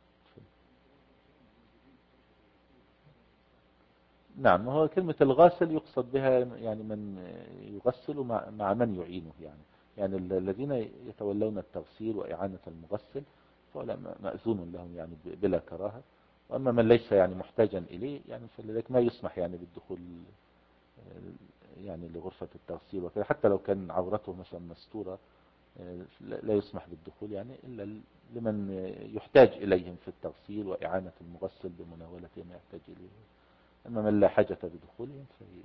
نعم، هو كلمة الغاسل يقصد بها يعني من يغسل مع من يعينه، يعني يعني الذين يتولون التغسيل وإعانة المغسل فهؤلاء مأذون لهم يعني بلا كراهة. وأما من ليس يعني محتاجا إليه يعني فلذلك ما يسمح يعني بالدخول يعني لغرفة التغسيل وكذا، حتى لو كان عورته مثلا مستورة لا يسمح بالدخول يعني إلا لمن يحتاج إليهم في التغسيل وإعانة المغسل بمناولة ما يحتاج إليه. أما من لا حاجة بدخولهم فهي.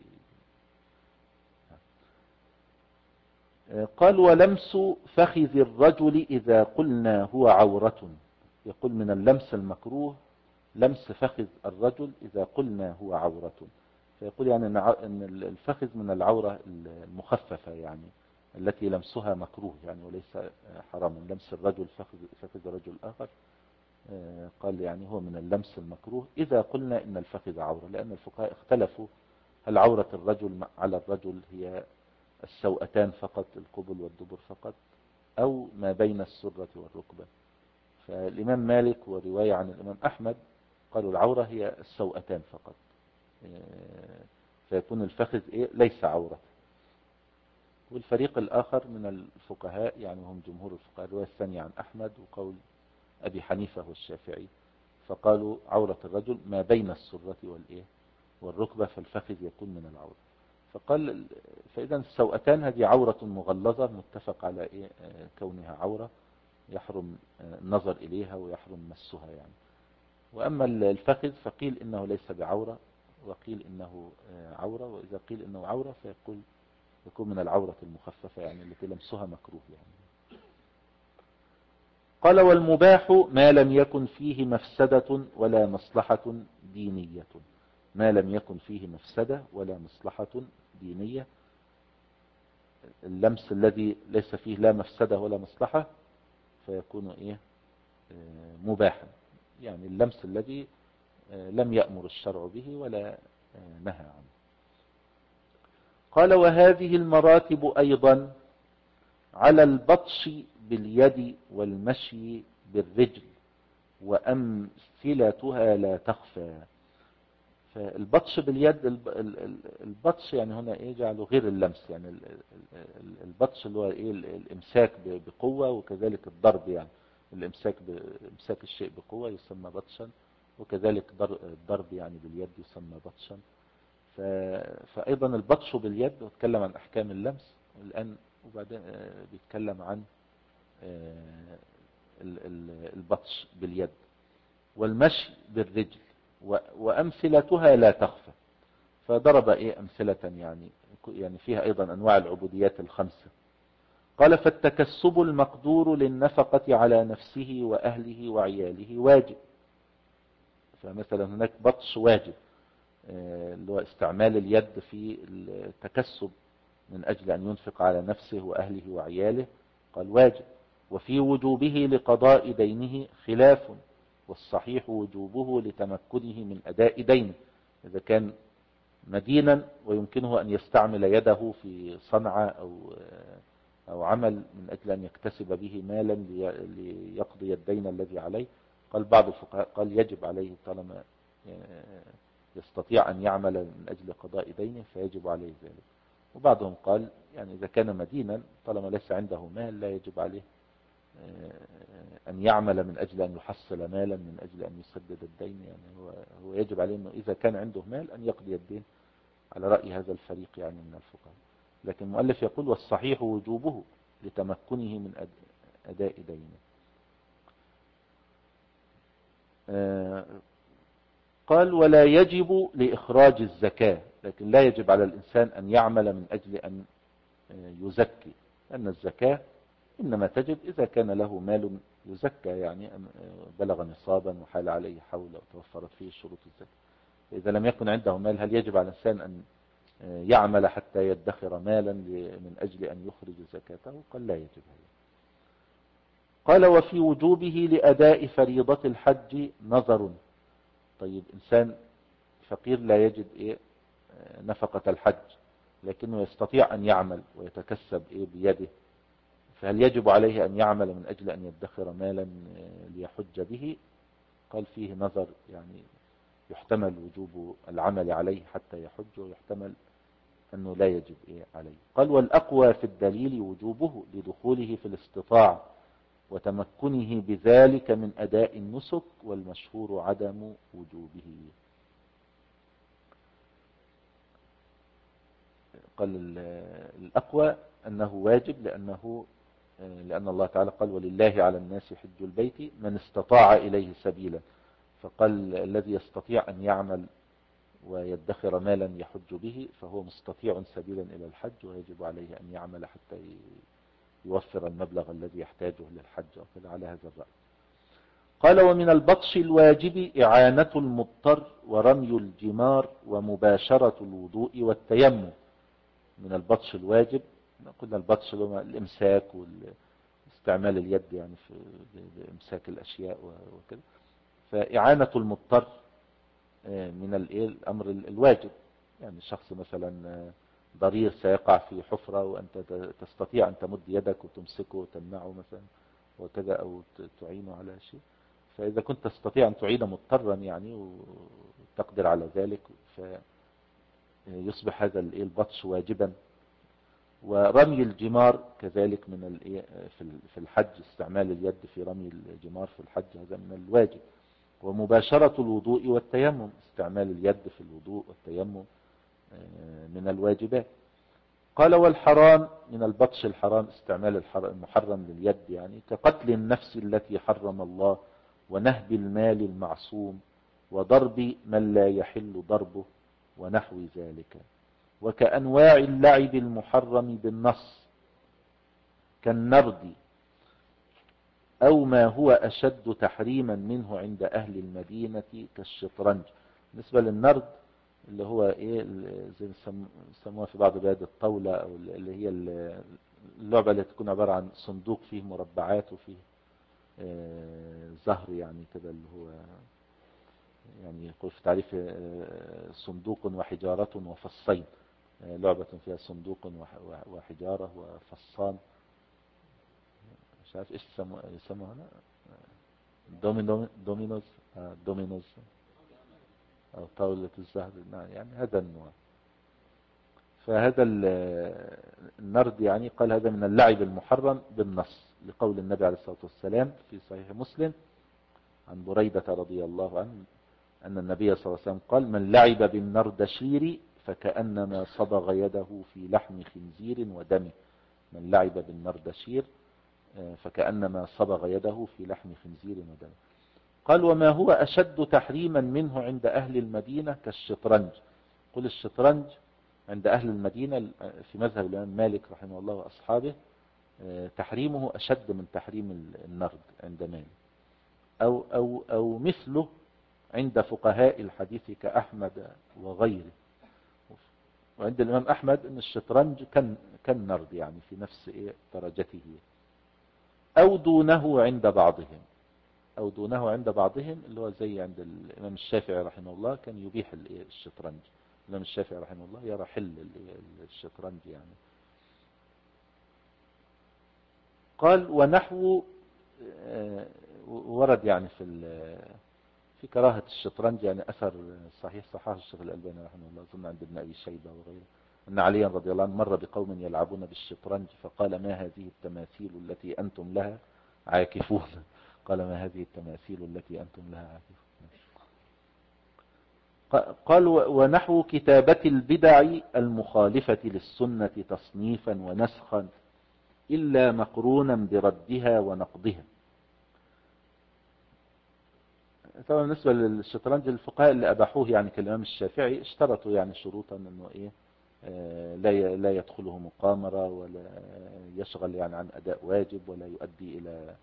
قال ولمس فخذ الرجل إذا قلنا هو عورة. يقول من اللمس المكروه لمس فخذ الرجل إذا قلنا هو عورة. فيقول يعني أن الفخذ من العورة المخففة يعني التي لمسها مكروه يعني وليس حراما. لمس الرجل فخذ فخذ رجل آخر قال يعني هو من اللمس المكروه إذا قلنا إن الفخذ عورة، لأن الفقهاء اختلفوا هل عورة الرجل على الرجل هي السوأتان فقط، القبل والدبر فقط، أو ما بين السرة والركبة. فالإمام مالك ورواية عن الإمام أحمد قالوا العورة هي السوأتان فقط، فيكون الفخذ إيه ليس عورة. والفريق الآخر من الفقهاء يعني هم جمهور الفقهاء الرواية الثانية عن أحمد وقول أبي حنيفة والشافعي، فقالوا عورة الرجل ما بين السرة والإيه والركبة، فالفخذ يكون من العورة. فقال فإذا السوأتان هذه عورة مغلظة متفق على إيه كونها عورة يحرم النظر إليها ويحرم مسها يعني. وأما الفخذ فقيل إنه ليس بعورة وقيل إنه عورة، وإذا قيل إنه عورة فيقول يكون من العورة المخففة يعني التي لمسها مكروه يعني. قال والمباح ما لم يكن فيه مفسدة ولا مصلحة دينية. ما لم يكن فيه مفسدة ولا مصلحة دينية، اللمس الذي ليس فيه لا مفسدة ولا مصلحة فيكون إيه مباحا، يعني اللمس الذي لم يأمر الشرع به ولا نهى عنه. قال وهذه المراتب أيضا على البطش باليد والمشي بالرجل وأمثلتها لا تخفى. فالبطش باليد البطش يعني هنا ايه جعله غير اللمس، يعني البطش اللي هو ايه الامساك بقوة، وكذلك الضرب يعني الامساك بامساك الشيء بقوة يسمى بطشا، وكذلك الضرب يعني باليد يسمى بطشا. فايضا البطش باليد واتكلم عن احكام اللمس الان، وبعدين بيتكلم عن البطش باليد والمشي بالرجل وأمثلتها لا تخفى. فضرب إيه أمثلة يعني يعني فيها أيضا أنواع العبوديات الخمسة. قال فالتكسب المقدور للنفقة على نفسه وأهله وعياله واجب. فمثلا هناك بطش واجب اللي هو استعمال اليد في التكسب من أجل أن ينفق على نفسه وأهله وعياله، قال واجب. وفي وجوبه لقضاء دينه خلاف، والصحيح وجوبه لتمكنه من أداء دينه. إذا كان مدينا ويمكنه أن يستعمل يده في صنعة أو أو عمل من أجل أن يكتسب به مالا ليقضي الدين الذي عليه. قال بعض الفقهاء قال يجب عليه طالما يستطيع أن يعمل من أجل قضاء دينه فيجب عليه ذلك. وبعضهم قال يعني إذا كان مدينا طالما ليس عنده مال لا يجب عليه أن يعمل من أجل أن يحصل مالا من أجل أن يسدد الدين. يعني هو هو يجب عليه أنه إذا كان عنده مال أن يقضي الدين على رأي هذا الفريق يعني من الفقهاء. لكن المؤلف يقول والصحيح وجوبه لتمكنه من أداء دينه. قال ولا يجب لإخراج الزكاة، لكن لا يجب على الإنسان أن يعمل من أجل أن يزكي، لأن الزكاة إنما تجب إذا كان له مال يزكى، يعني بلغ نصابا وحال عليه حول وتوفرت فيه شروط الزكاة. فإذا لم يكن عنده مال هل يجب على الإنسان أن يعمل حتى يدخر مالا من أجل أن يخرج زكاته؟ قال لا يجب هذا. قال وفي وجوبه لأداء فريضة الحج نظر. طيب إنسان فقير لا يجد إيه نفقة الحج لكنه يستطيع أن يعمل ويتكسب إيه بيده، فهل يجب عليه أن يعمل من أجل أن يدخر مالا ليحج به؟ قال فيه نظر، يعني يحتمل وجوب العمل عليه حتى يحج ويحتمل أنه لا يجب إيه عليه. قال والأقوى في الدليل وجوبه لدخوله في الاستطاعة وتمكنه بذلك من أداء النسك، والمشهور عدم وجوبه. قال الأقوى أنه واجب لأنه لأن الله تعالى قال ولله على الناس حج البيت من استطاع إليه سبيلا، فقال الذي يستطيع أن يعمل ويدخر مالا يحج به فهو مستطيع سبيلا إلى الحج، ويجب عليه أن يعمل حتى يوفر المبلغ الذي يحتاجه للحج وكذا على هذا الرأي. قال ومن البطش الواجب إعانة المضطر ورمي الجمار ومباشرة الوضوء والتيمم. من البطش الواجب قلنا البطش هو الإمساك واستعمال اليد يعني في إمساك الأشياء وكذا، فإعانة المضطر من الأمر الواجب. يعني شخص مثلا ضرير سيقع في حفرة وأنت تستطيع أن تمد يدك وتمسكه وتمنعه مثلا وكذا أو تعينه على شيء، فإذا كنت تستطيع أن تعين مضطرا يعني وتقدر على ذلك فيصبح هذا البطش واجبا. ورمي الجمار كذلك من في الحج، استعمال اليد في رمي الجمار في الحج هذا من الواجب. ومباشرة الوضوء والتيمم، استعمال اليد في الوضوء والتيمم من الواجبات. قال والحرام من البطش الحرام استعمال المحرم لليد، يعني كقتل النفس التي حرم الله ونهب المال المعصوم وضرب من لا يحل ضربه ونحو ذلك. وكأنواع اللعب المحرم بالنص كالنرد أو ما هو أشد تحريما منه عند أهل المدينة كالشطرنج. بالنسبة للنرد اللي هو إيه زي يسموها في بعض بلاد الطاولة، أو اللي هي اللعبة اللي تكون عبارة عن صندوق فيه مربعات وفيه زهر يعني كده، اللي هو يعني يقول في تعريف صندوق وحجارة وفصين، لعبة فيها صندوق وحجارة وفصان، مش عارف ايش يسموها هنا، دومينو دومينوز دومينوز او طاولة الزهر، يعني هذا النوع. فهذا النرد يعني قال هذا من اللعب المحرم بالنص، لقول النبي عليه الصلاة والسلام في صحيح مسلم عن بريدة رضي الله عنه أن النبي صلى الله عليه وسلم قال من لعب بالنردشير فكأنما صبغ يده في لحم خنزير ودمه. من لعب بالنردشير فكأنما صبغ يده في لحم خنزير ودمه. قال وما هو أشد تحريما منه عند أهل المدينة كالشطرنج. قل الشطرنج عند أهل المدينة في مذهب الإمام مالك رحمه الله وأصحابه تحريمه أشد من تحريم النرد عند مالك، أو, أو, أو مثله عند فقهاء الحديث كأحمد وغيره. وعند الإمام أحمد أن الشطرنج كالنرد يعني في نفس درجته، أو دونه عند بعضهم، أو دونه عند بعضهم اللي هو زي عند الإمام الشافعي رحمه الله كان يبيح الشطرنج. الإمام الشافعي رحمه الله يرى حل الشطرنج يعني. قال ونحو ورد يعني في في كراهة الشطرنج يعني أثر صحيح صححه الشيخ الألباني رحمه الله أظن عند ابن أبي شيبة وغيره أن عليا رضي الله عنه مر بقوم يلعبون بالشطرنج فقال ما هذه التماثيل التي أنتم لها عاكفون. قال ما هذه التماثيل التي أنتم لها عاكفون. قال ونحو كتابة البدع المخالفة للسنة تصنيفا ونسخا إلا مقرونا بردها ونقضها. طبعا بالنسبة للشطرنج الفقهاء اللي أباحوه يعني كالإمام الشافعي اشترطوا يعني شروطا أنه إيه آه لا لا يدخله مقامرة ولا يشغل يعني عن أداء واجب ولا يؤدي إلى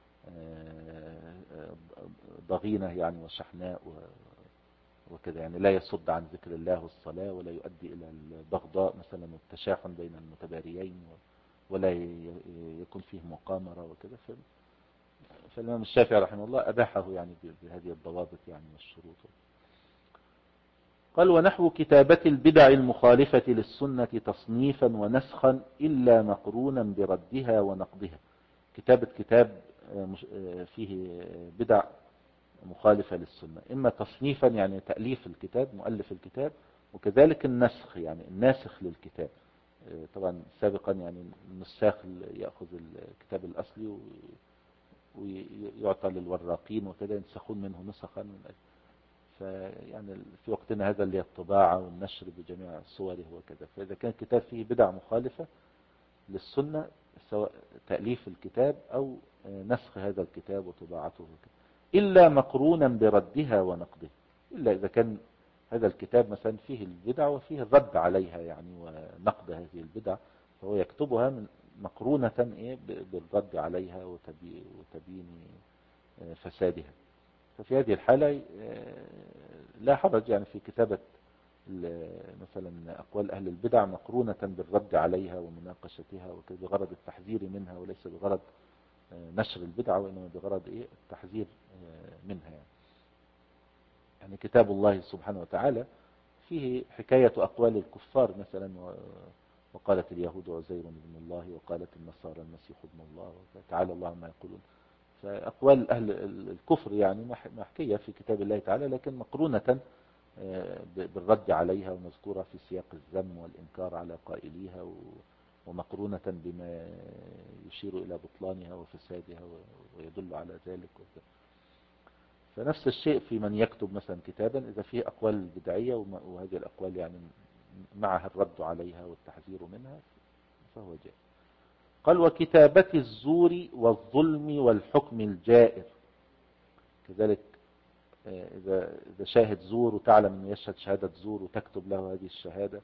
آه ضغينة يعني وشحناء وكذا يعني لا يصد عن ذكر الله والصلاة ولا يؤدي إلى البغضاء مثلا والتشاحن بين المتباريين ولا يكون فيه مقامرة وكذا. فالإمام الشافعي رحمه الله أباحه يعني بهذه الضوابط يعني والشروط. قال ونحو كتابة البدع المخالفة للسنة تصنيفا ونسخا إلا مقرونا بردها ونقضها. كتابة كتاب فيه بدع مخالفة للسنة إما تصنيفا يعني تأليف الكتاب مؤلف الكتاب وكذلك النسخ يعني الناسخ للكتاب. طبعا سابقا يعني النساخ يأخذ الكتاب الأصلي ويعطى للوراقين وكذا ينسخون منه نسخا من أجل فيعني في وقتنا هذا اللي الطباعة والنشر بجميع صوره وكذا. فإذا كان الكتاب فيه بدع مخالفة للسنة سواء تأليف الكتاب أو نسخ هذا الكتاب وطباعته وكذا إلا مقرونا بردها ونقضها. إلا إذا كان هذا الكتاب مثلا فيه البدع وفيه الرد عليها يعني ونقد هذه البدع فهو يكتبها من مقرونة إيه بالرد عليها وتبيين فسادها. ففي هذه الحالة لا حرج يعني في كتابة مثلا أقوال أهل البدع مقرونة بالرد عليها ومناقشتها وكذا بغرض التحذير منها وليس بغرض نشر البدعة وإنما بغرض إيه التحذير منها يعني. يعني كتاب الله سبحانه وتعالى فيه حكاية أقوال الكفار مثلا وقالت اليهود عزير ابن الله وقالت النصارى المسيح ابن الله تعالى الله ما يقولون. فأقوال أهل الكفر يعني محكية في كتاب الله تعالى لكن مقرونة بالرد عليها ومذكورة في سياق الذم والإنكار على قائليها ومقرونة بما يشير إلى بطلانها وفسادها ويدل على ذلك. فنفس الشيء في من يكتب مثلا كتابا إذا فيه أقوال بدعية وهذه الأقوال يعني معها الرد عليها والتحذير منها فهو جائز. قال وكتابة الزور والظلم والحكم الجائر كذلك إذا إذا شاهد زور وتعلم أنه يشهد شهادة زور وتكتب له هذه الشهادة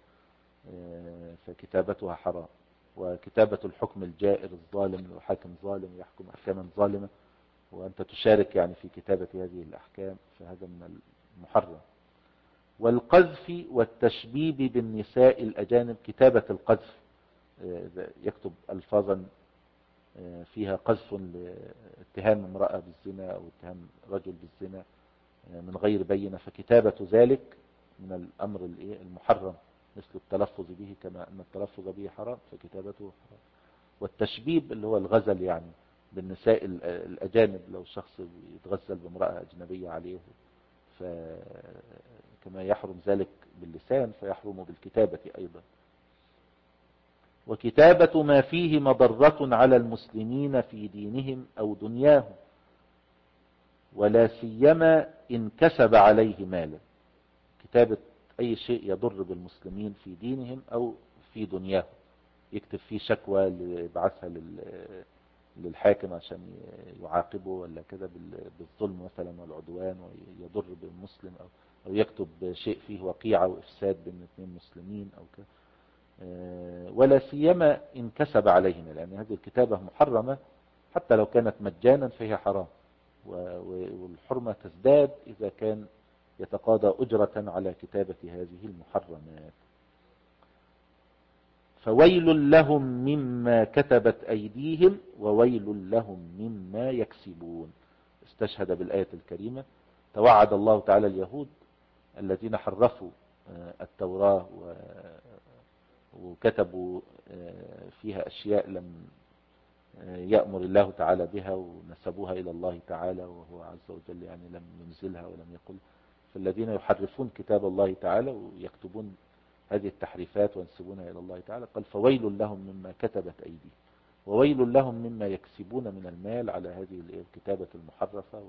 فكتابتها حرام. وكتابة الحكم الجائر الظالم وحاكم ظالم يحكم أحكاما ظالمة وأنت تشارك يعني في كتابة هذه الأحكام فهذا من المحرم. والقذف والتشبيب بالنساء الأجانب كتابة القذف يكتب ألفاظا فيها قذف لاتهام امرأة بالزنا أو اتهام رجل بالزنا من غير بينة فكتابة ذلك من الأمر المحرم مثل التلفظ به كما أن التلفظ به حرام فكتابته حرام. والتشبيب اللي هو الغزل يعني بالنساء الأجانب لو شخص يتغزل بامرأة أجنبية عليه فكما يحرم ذلك باللسان فيحرم بالكتابة أيضا. وكتابة ما فيه مضرة على المسلمين في دينهم أو دنياهم ولا سيما إن كسب عليه مالا. كتابة أي شيء يضر بالمسلمين في دينهم أو في دنياهم يكتب فيه شكوى يبعثها للحاكم عشان يعاقبه ولا كذا بالظلم مثلا والعدوان ويضر بالمسلم أو, أو يكتب شيء فيه وقيعة وإفساد بين اثنين مسلمين أو كذا ولا سيما إن كسب عليهم لأن هذه الكتابة محرمة حتى لو كانت مجانا فهي حرام والحرمة تزداد إذا كان يتقاضى أجرة على كتابة هذه المحرمات. فويل لهم مما كتبت أيديهم وويل لهم مما يكسبون. استشهد بالآية الكريمة توعد الله تعالى اليهود الذين حرفوا التوراة و وكتبوا فيها أشياء لم يأمر الله تعالى بها ونسبوها إلى الله تعالى وهو عز وجل يعني لم ينزلها ولم يقل. فالذين يحرفون كتاب الله تعالى ويكتبون هذه التحريفات وينسبونها إلى الله تعالى قال فويل لهم مما كتبت أيديهم وويل لهم مما يكسبون من المال على هذه الكتابة المحرفة.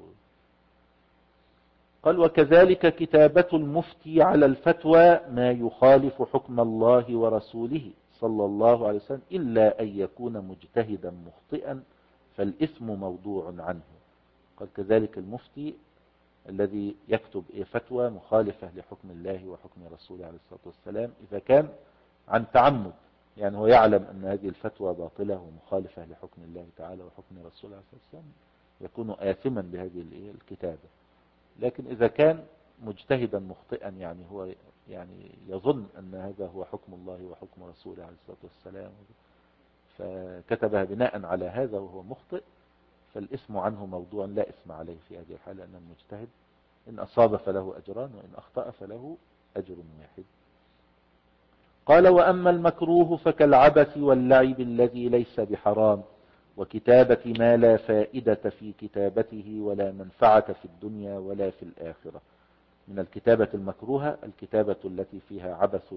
قال وكذلك كتابة المفتي على الفتوى ما يخالف حكم الله ورسوله صلى الله عليه وسلم إلا أن يكون مجتهدا مخطئا فالإثم موضوع عنه. قال كذلك المفتي الذي يكتب فتوى مخالفة لحكم الله وحكم رسوله عليه الصلاة والسلام إذا كان عن تعمد، يعني هو يعلم أن هذه الفتوى باطلة ومخالفة لحكم الله تعالى وحكم رسوله عليه الصلاة والسلام يكون آثما بهذه الكتابة. لكن إذا كان مجتهدا مخطئا يعني هو يعني يظن أن هذا هو حكم الله وحكم رسوله عليه الصلاة والسلام فكتبها بناء على هذا وهو مخطئ فالاسم عنه موضوع لا اسم عليه في هذه الحالة أن المجتهد إن أصاب فله أجران وإن أخطأ فله أجر واحد. قال وأما المكروه فكالعبث واللعب الذي ليس بحرام وكتابة ما لا فائدة في كتابته ولا منفعة في الدنيا ولا في الآخرة. من الكتابة المكروهة الكتابة التي فيها عبث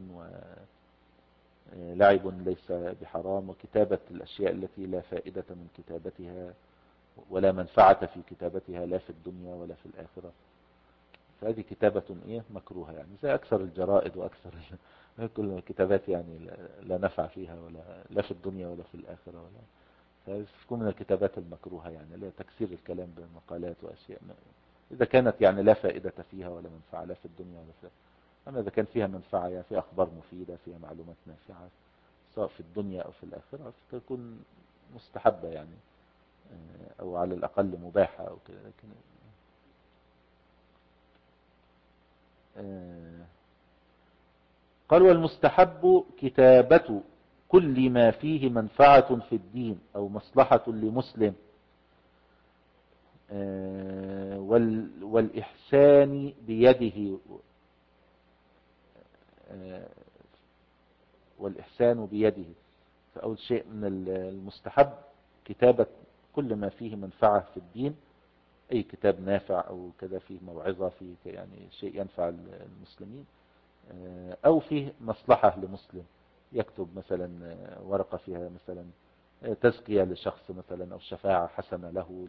ولعب ليس بحرام وكتابة الأشياء التي لا فائدة من كتابتها ولا منفعة في كتابتها لا في الدنيا ولا في الآخرة. فهذه كتابة إيه مكروهة يعني زي أكثر الجرائد وأكثر كل الكتابات يعني لا نفع فيها ولا لا في الدنيا ولا في الآخرة ولا فتكون من الكتابات المكروهة يعني لا تكسير الكلام بمقالات وأشياء إذا كانت يعني لا فائدة فيها ولا منفعة لا في الدنيا ولا في الآخرة. أما إذا كان فيها منفعة يعني فيها أخبار مفيدة فيها معلومات نافعة سواء في الدنيا أو في الآخرة فتكون مستحبة يعني أو على الأقل مباحة أو كده. لكن قال والمستحب كتابة كل ما فيه منفعة في الدين أو مصلحة لمسلم والإحسان بيده والإحسان بيده. فأول شيء من المستحب كتابة كل ما فيه منفعة في الدين أي كتاب نافع أو كذا فيه موعظة فيه يعني شيء ينفع المسلمين أو فيه مصلحة لمسلم يكتب مثلا ورقة فيها مثلا تزكية لشخص مثلا أو شفاعة حسنة له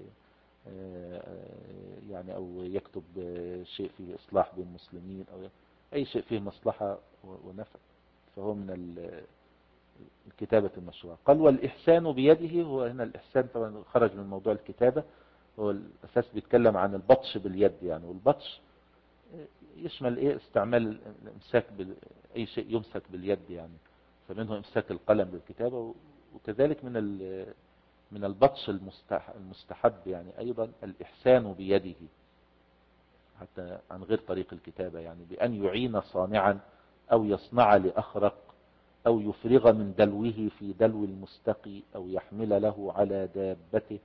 يعني أو يكتب شيء فيه إصلاح بين المسلمين أو أي شيء فيه مصلحة ونفع فهو من الكتابة المشروعة. قال والإحسان بيده هو هنا الإحسان طبعا خرج من موضوع الكتابة هو الأساس بيتكلم عن البطش باليد يعني والبطش يشمل إيه استعمال الامساك بأي شيء يمسك باليد يعني فمنه امساك القلم بالكتابة وكذلك من من البطش المستحب يعني أيضا الإحسان بيده حتى عن غير طريق الكتابة يعني بأن يعين صانعا أو يصنع لأخرق أو يفرغ من دلوه في دلو المستقي أو يحمل له على دابته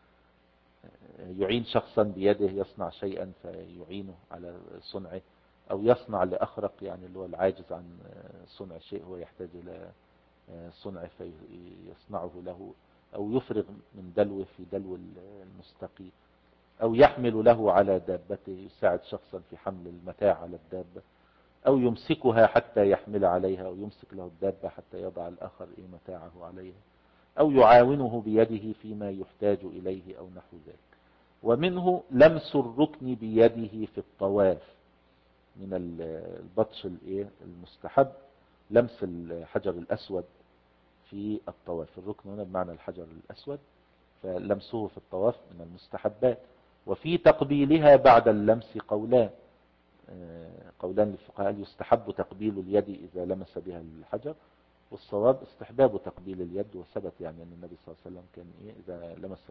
يعين شخصا بيده يصنع شيئا فيعينه على صنعه أو يصنع لأخرق يعني اللي هو العاجز عن صنع شيء هو يحتاج إلى صنعه فيصنعه له أو يفرغ من دلوه في دلو المستقي أو يحمل له على دابته يساعد شخصا في حمل المتاع على الدابة أو يمسكها حتى يحمل عليها أو يمسك له الدابة حتى يضع الآخر إيه متاعه عليها أو يعاونه بيده فيما يحتاج إليه أو نحو ذلك. ومنه لمس الركن بيده في الطواف من البطش الايه المستحب لمس الحجر الأسود في الطواف. الركن هنا بمعنى الحجر الأسود فلمسه في الطواف من المستحبات. وفي تقبيلها بعد اللمس قولان قولان للفقهاء يستحب تقبيل اليد إذا لمس بها الحجر والصواب استحباب تقبيل اليد وثبت يعني أن النبي صلى الله عليه وسلم كان إيه إذا لمس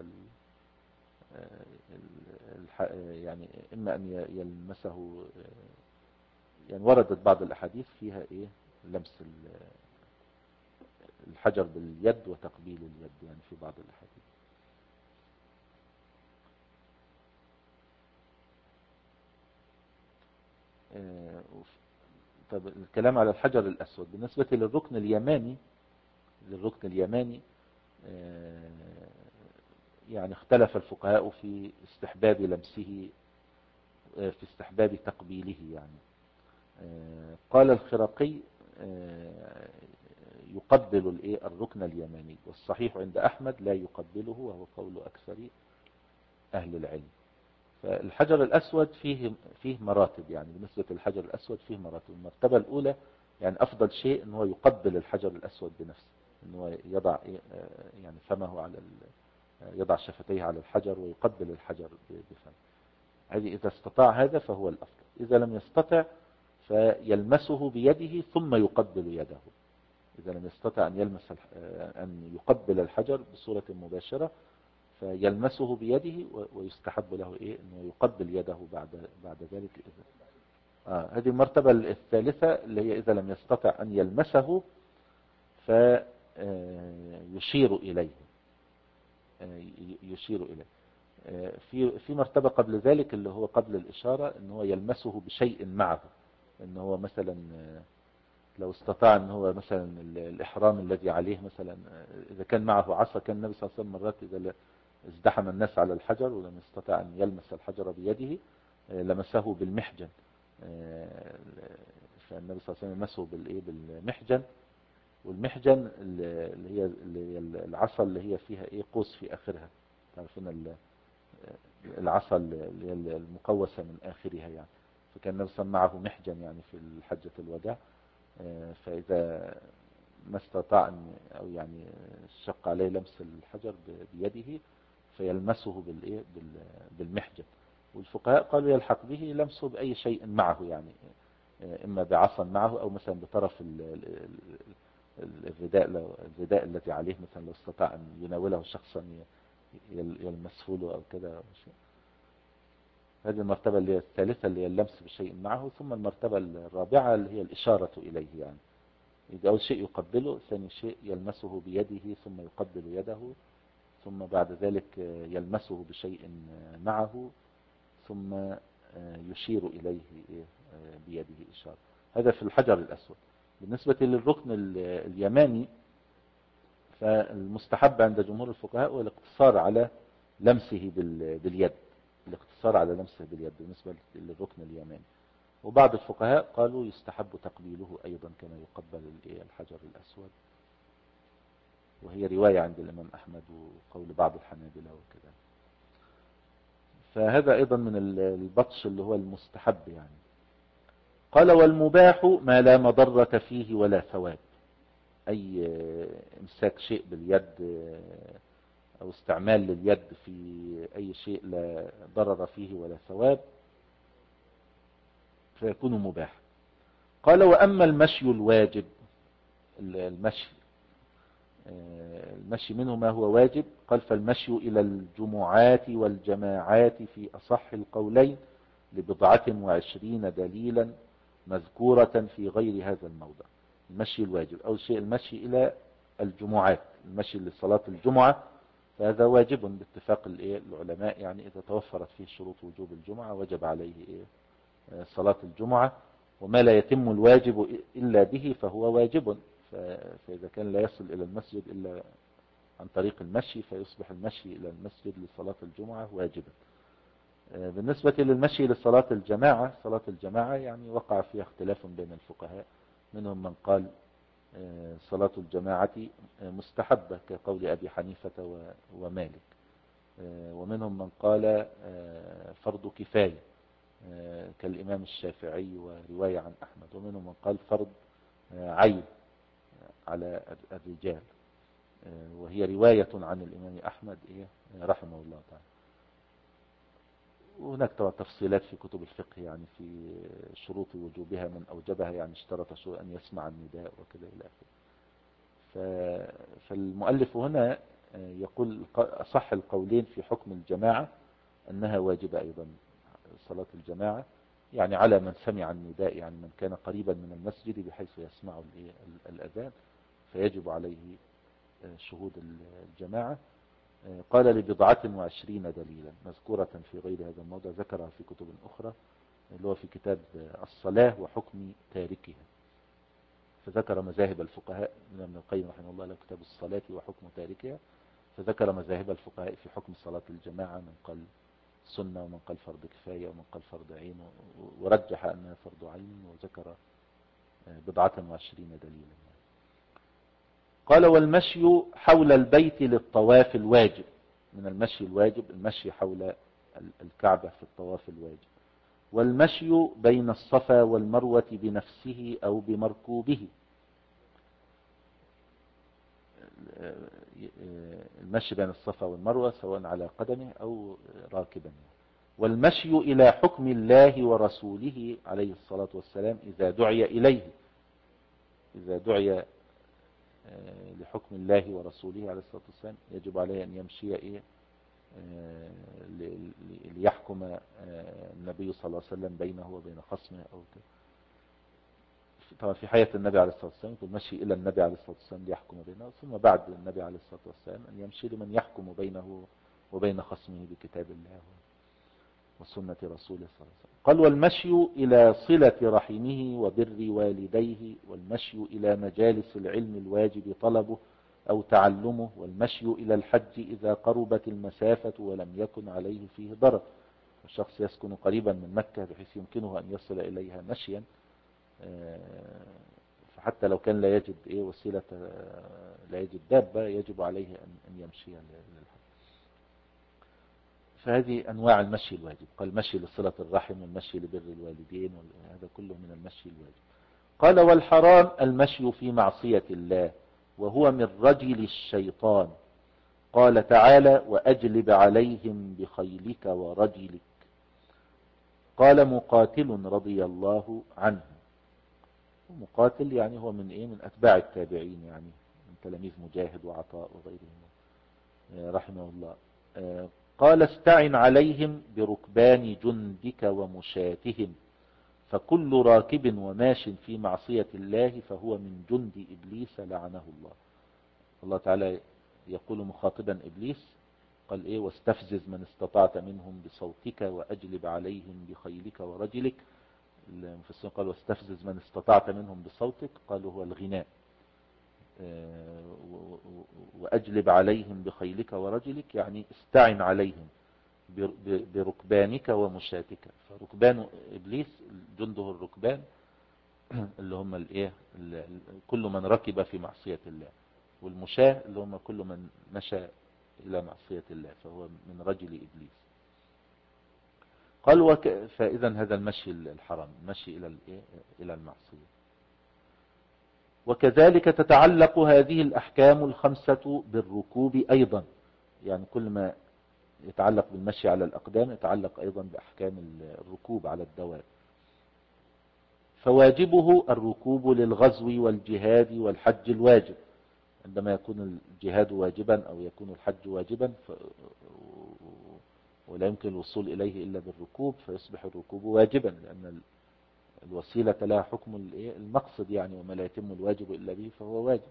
يعني إما أن يلمسه يعني وردت بعض الأحاديث فيها إيه لمس الحجر باليد وتقبيل اليد يعني في بعض الأحاديث. طب الكلام على الحجر الأسود بالنسبة للركن اليماني للركن اليماني يعني اختلف الفقهاء في استحباب لمسه، في استحباب تقبيله يعني. قال الخرقي يقبل الايه الركن اليماني، والصحيح عند احمد لا يقبله، وهو قول اكثر اهل العلم. فالحجر الاسود فيه فيه مراتب، يعني بالنسبة للحجر الاسود فيه مراتب. المرتبة الاولى يعني افضل شيء ان هو يقبل الحجر الاسود بنفسه، ان هو يضع يعني فمه على يضع شفتيه على الحجر ويقبل الحجر بفمه. هذه اذا استطاع هذا فهو الافضل. اذا لم يستطع فيلمسه بيده ثم يقبل يده. إذا لم يستطع أن يلمس أن يقبل الحجر بصورة مباشرة فيلمسه بيده، ويستحب له إيه أنه يقبل يده بعد بعد ذلك. إذا آه هذه المرتبة الثالثة اللي هي إذا لم يستطع أن يلمسه فيشير إليه يشير إليه. في في مرتبة قبل ذلك اللي هو قبل الإشارة، أن هو يلمسه بشيء معه، أن هو مثلا لو استطاع ان هو مثلا الاحرام الذي عليه مثلا، اذا كان معه عصا، كان النبي صلى الله عليه وسلم مرات اذا ازدحم الناس على الحجر ولم يستطع ان يلمس الحجر بيده لمسه بالمحجن. فالنبي صلى الله عليه وسلم لمسه بالايه بالمحجن، والمحجن اللي هي اللي هي العصا اللي هي فيها ايه قوس في اخرها، تعرفون العصا اللي هي المقوسه من اخرها يعني. فكان النبي صلى الله عليه وسلم معه محجن يعني في حجة الوداع. فإذا ما استطاع أن أو يعني شق عليه لمس الحجر بيده فيلمسه بالإيه بالمحجن. والفقهاء قالوا يلحق به لمسه بأي شيء معه، يعني إما بعصا معه أو مثلا بطرف الرداء الرداء الذي عليه، مثلا لو استطاع أن يناوله شخصا يلمسه له أو كذا. هذه المرتبة اللي هي الثالثة اللي هي اللمس بشيء معه. ثم المرتبة الرابعة اللي هي الإشارة إليه، يعني إذا أول شيء يقبله، ثاني شيء يلمسه بيده ثم يقبل يده، ثم بعد ذلك يلمسه بشيء معه ثم يشير إليه بيده إشارة. هذا في الحجر الأسود. بالنسبة للركن اليماني فالمستحب عند جمهور الفقهاء هو الاقتصار على لمسه باليد، الاقتصار على لمسه باليد بالنسبة للركن اليماني. وبعض الفقهاء قالوا يستحب تقبيله أيضا كما يقبل الحجر الأسود، وهي رواية عند الإمام أحمد وقول بعض الحنابلة وكذا. فهذا أيضا من البطش اللي هو المستحب يعني. قال والمباح ما لا مضرة فيه ولا ثواب، أي امساك شيء باليد أو استعمال لليد في أي شيء لا ضرر فيه ولا ثواب فيكون مباح. قال وأما المشي الواجب، المشي المشي منه ما هو واجب، قال فالمشي إلى الجمعات والجماعات في أصح القولين لبضعة وعشرين دليلا مذكورة في غير هذا الموضع. المشي الواجب أول شيء المشي إلى الجمعات، المشي لصلاة الجمعة، فهذا واجب باتفاق العلماء، يعني إذا توفرت فيه شروط وجوب الجمعة وجب عليه صلاة الجمعة. وما لا يتم الواجب إلا به فهو واجب، فإذا كان لا يصل إلى المسجد إلا عن طريق المشي فيصبح المشي إلى المسجد لصلاة الجمعة واجبا. بالنسبة للمشي لصلاة الجماعة، صلاة الجماعة يعني وقع فيها اختلاف بين الفقهاء، منهم من قال صلاة الجماعة مستحبة كقول أبي حنيفة ومالك، ومنهم من قال فرض كفاية كالإمام الشافعي ورواية عن أحمد، ومنهم من قال فرض عين على الرجال، وهي رواية عن الإمام أحمد رحمه الله تعالى. وهناك طبعا تفصيلات في كتب الفقه يعني في شروط وجوبها، من أوجبها يعني اشترط شروط أن يسمع النداء وكذا إلى آخره. فالمؤلف هنا يقول أصح القولين في حكم الجماعة أنها واجبة أيضا صلاة الجماعة، يعني على من سمع النداء، يعني من كان قريبا من المسجد بحيث يسمع الأذان فيجب عليه شهود الجماعة. قال لبضعة وعشرين دليلا مذكورة في غير هذا الموضع، ذكرها في كتب أخرى اللي هو في كتاب الصلاة وحكم تاركها. فذكر مذاهب الفقهاء من ابن القيم رحمه الله له كتاب الصلاة وحكم تاركها، فذكر مذاهب الفقهاء في حكم صلاة الجماعة، من قال سنة ومن قال فرض كفاية ومن قال فرض عين، ورجح أنها فرض عين، وذكر بضعة وعشرين دليلا. قال والمشي حول البيت للطواف الواجب، من المشي الواجب المشي حول الكعبة في الطواف الواجب، والمشي بين الصفا والمروة بنفسه أو بمركوبه، المشي بين الصفا والمروة سواء على قدمه أو راكبا. والمشي إلى حكم الله ورسوله عليه الصلاة والسلام إذا دعي إليه، إذا دعي لحكم الله ورسوله عليه الصلاة والسلام يجب عليه أن يمشي إيه ليحكم النبي صلى الله عليه وسلم بينه وبين خصمه أو كده. طبعا في حياة النبي عليه الصلاة والسلام المشي إلى النبي عليه الصلاة والسلام ليحكم بينه، ثم بعد النبي عليه الصلاة والسلام أن يمشي لمن يحكم بينه وبين خصمه بكتاب الله وسنة رسوله صلى الله عليه وسلم. قال والمشي إلى صلة رحمه وبر والديه، والمشي إلى مجالس العلم الواجب طلبه أو تعلمه، والمشي إلى الحج إذا قربت المسافة ولم يكن عليه فيه ضرر. الشخص يسكن قريبا من مكة بحيث يمكنه أن يصل إليها مشيا، فحتى لو كان لا يجد إيه وسيلة، لا يجد دابة، يجب عليه أن يمشي للحج. فهذه أنواع المشي الواجب. قال المشي لصلة الرحم، والمشي لبر الوالدين، هذا كله من المشي الواجب. قال والحرام المشي في معصية الله، وهو من رجل الشيطان. قال تعالى وأجلب عليهم بخيلك ورجلك. قال مقاتل رضي الله عنه، مقاتل يعني هو من إيه من أتباع التابعين، يعني من تلاميذ مجاهد وعطاء وغيرهم رحمه الله. قال استعن عليهم بركبان جندك ومشاتهم، فكل راكب وماش في معصية الله فهو من جند إبليس لعنه الله. الله تعالى يقول مخاطبا إبليس، قال إيه واستفزز من استطعت منهم بصوتك وأجلب عليهم بخيلك ورجلك. المفسرين قالوا واستفزز من استطعت منهم بصوتك، قالوا هو الغناء، وأجلب عليهم بخيلك ورجلك يعني استعن عليهم بركبانك ومشاتك. فركبان إبليس جنده الركبان اللي هم الايه كل من ركب في معصية الله، والمشاة اللي هم كل من مشى إلى معصية الله، فهو من رجل إبليس. قال وك... فإذا هذا المشي الحرام، المشي إلى الإيه إلى المعصية. وكذلك تتعلق هذه الأحكام الخمسة بالركوب أيضا، يعني كل ما يتعلق بالمشي على الأقدام يتعلق أيضا بأحكام الركوب على الدواب. فواجبه الركوب للغزو والجهاد والحج الواجب، عندما يكون الجهاد واجبا أو يكون الحج واجبا ف... ولا يمكن الوصول إليه إلا بالركوب، فيصبح الركوب واجبا، لأن الوسيلة لها حكم المقصد يعني، وما لا يتم الواجب إلا به فهو واجب.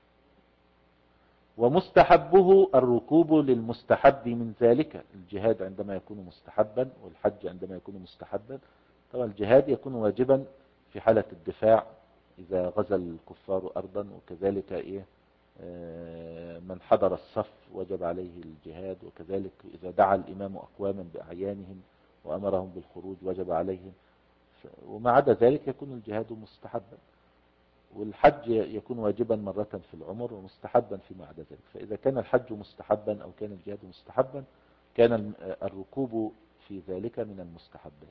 ومستحبه الركوب للمستحب من ذلك، الجهاد عندما يكون مستحبا والحج عندما يكون مستحبا. طبعا الجهاد يكون واجبا في حالة الدفاع إذا غزا الكفار أرضا، وكذلك إيه من حضر الصف وجب عليه الجهاد، وكذلك إذا دعا الإمام أقواما بأعيانهم وأمرهم بالخروج وجب عليهم. وما عدا ذلك يكون الجهاد مستحبا، والحج يكون واجبا مرة في العمر ومستحبا فيما عدا ذلك. فإذا كان الحج مستحبا أو كان الجهاد مستحبا كان الركوب في ذلك من المستحبات.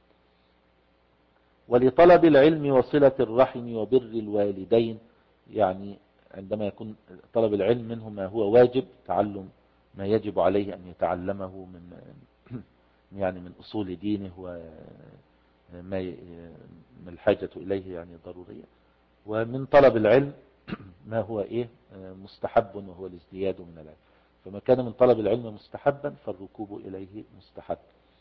ولطلب العلم وصلة الرحم وبر الوالدين، يعني عندما يكون طلب العلم منه ما هو واجب، تعلم ما يجب عليه أن يتعلمه من يعني من أصول دينه وما من الحاجة إليه يعني ضرورية، ومن طلب العلم ما هو إيه مستحب وهو الازدياد من العلم. فما كان من طلب العلم مستحبا فالركوب إليه مستحب.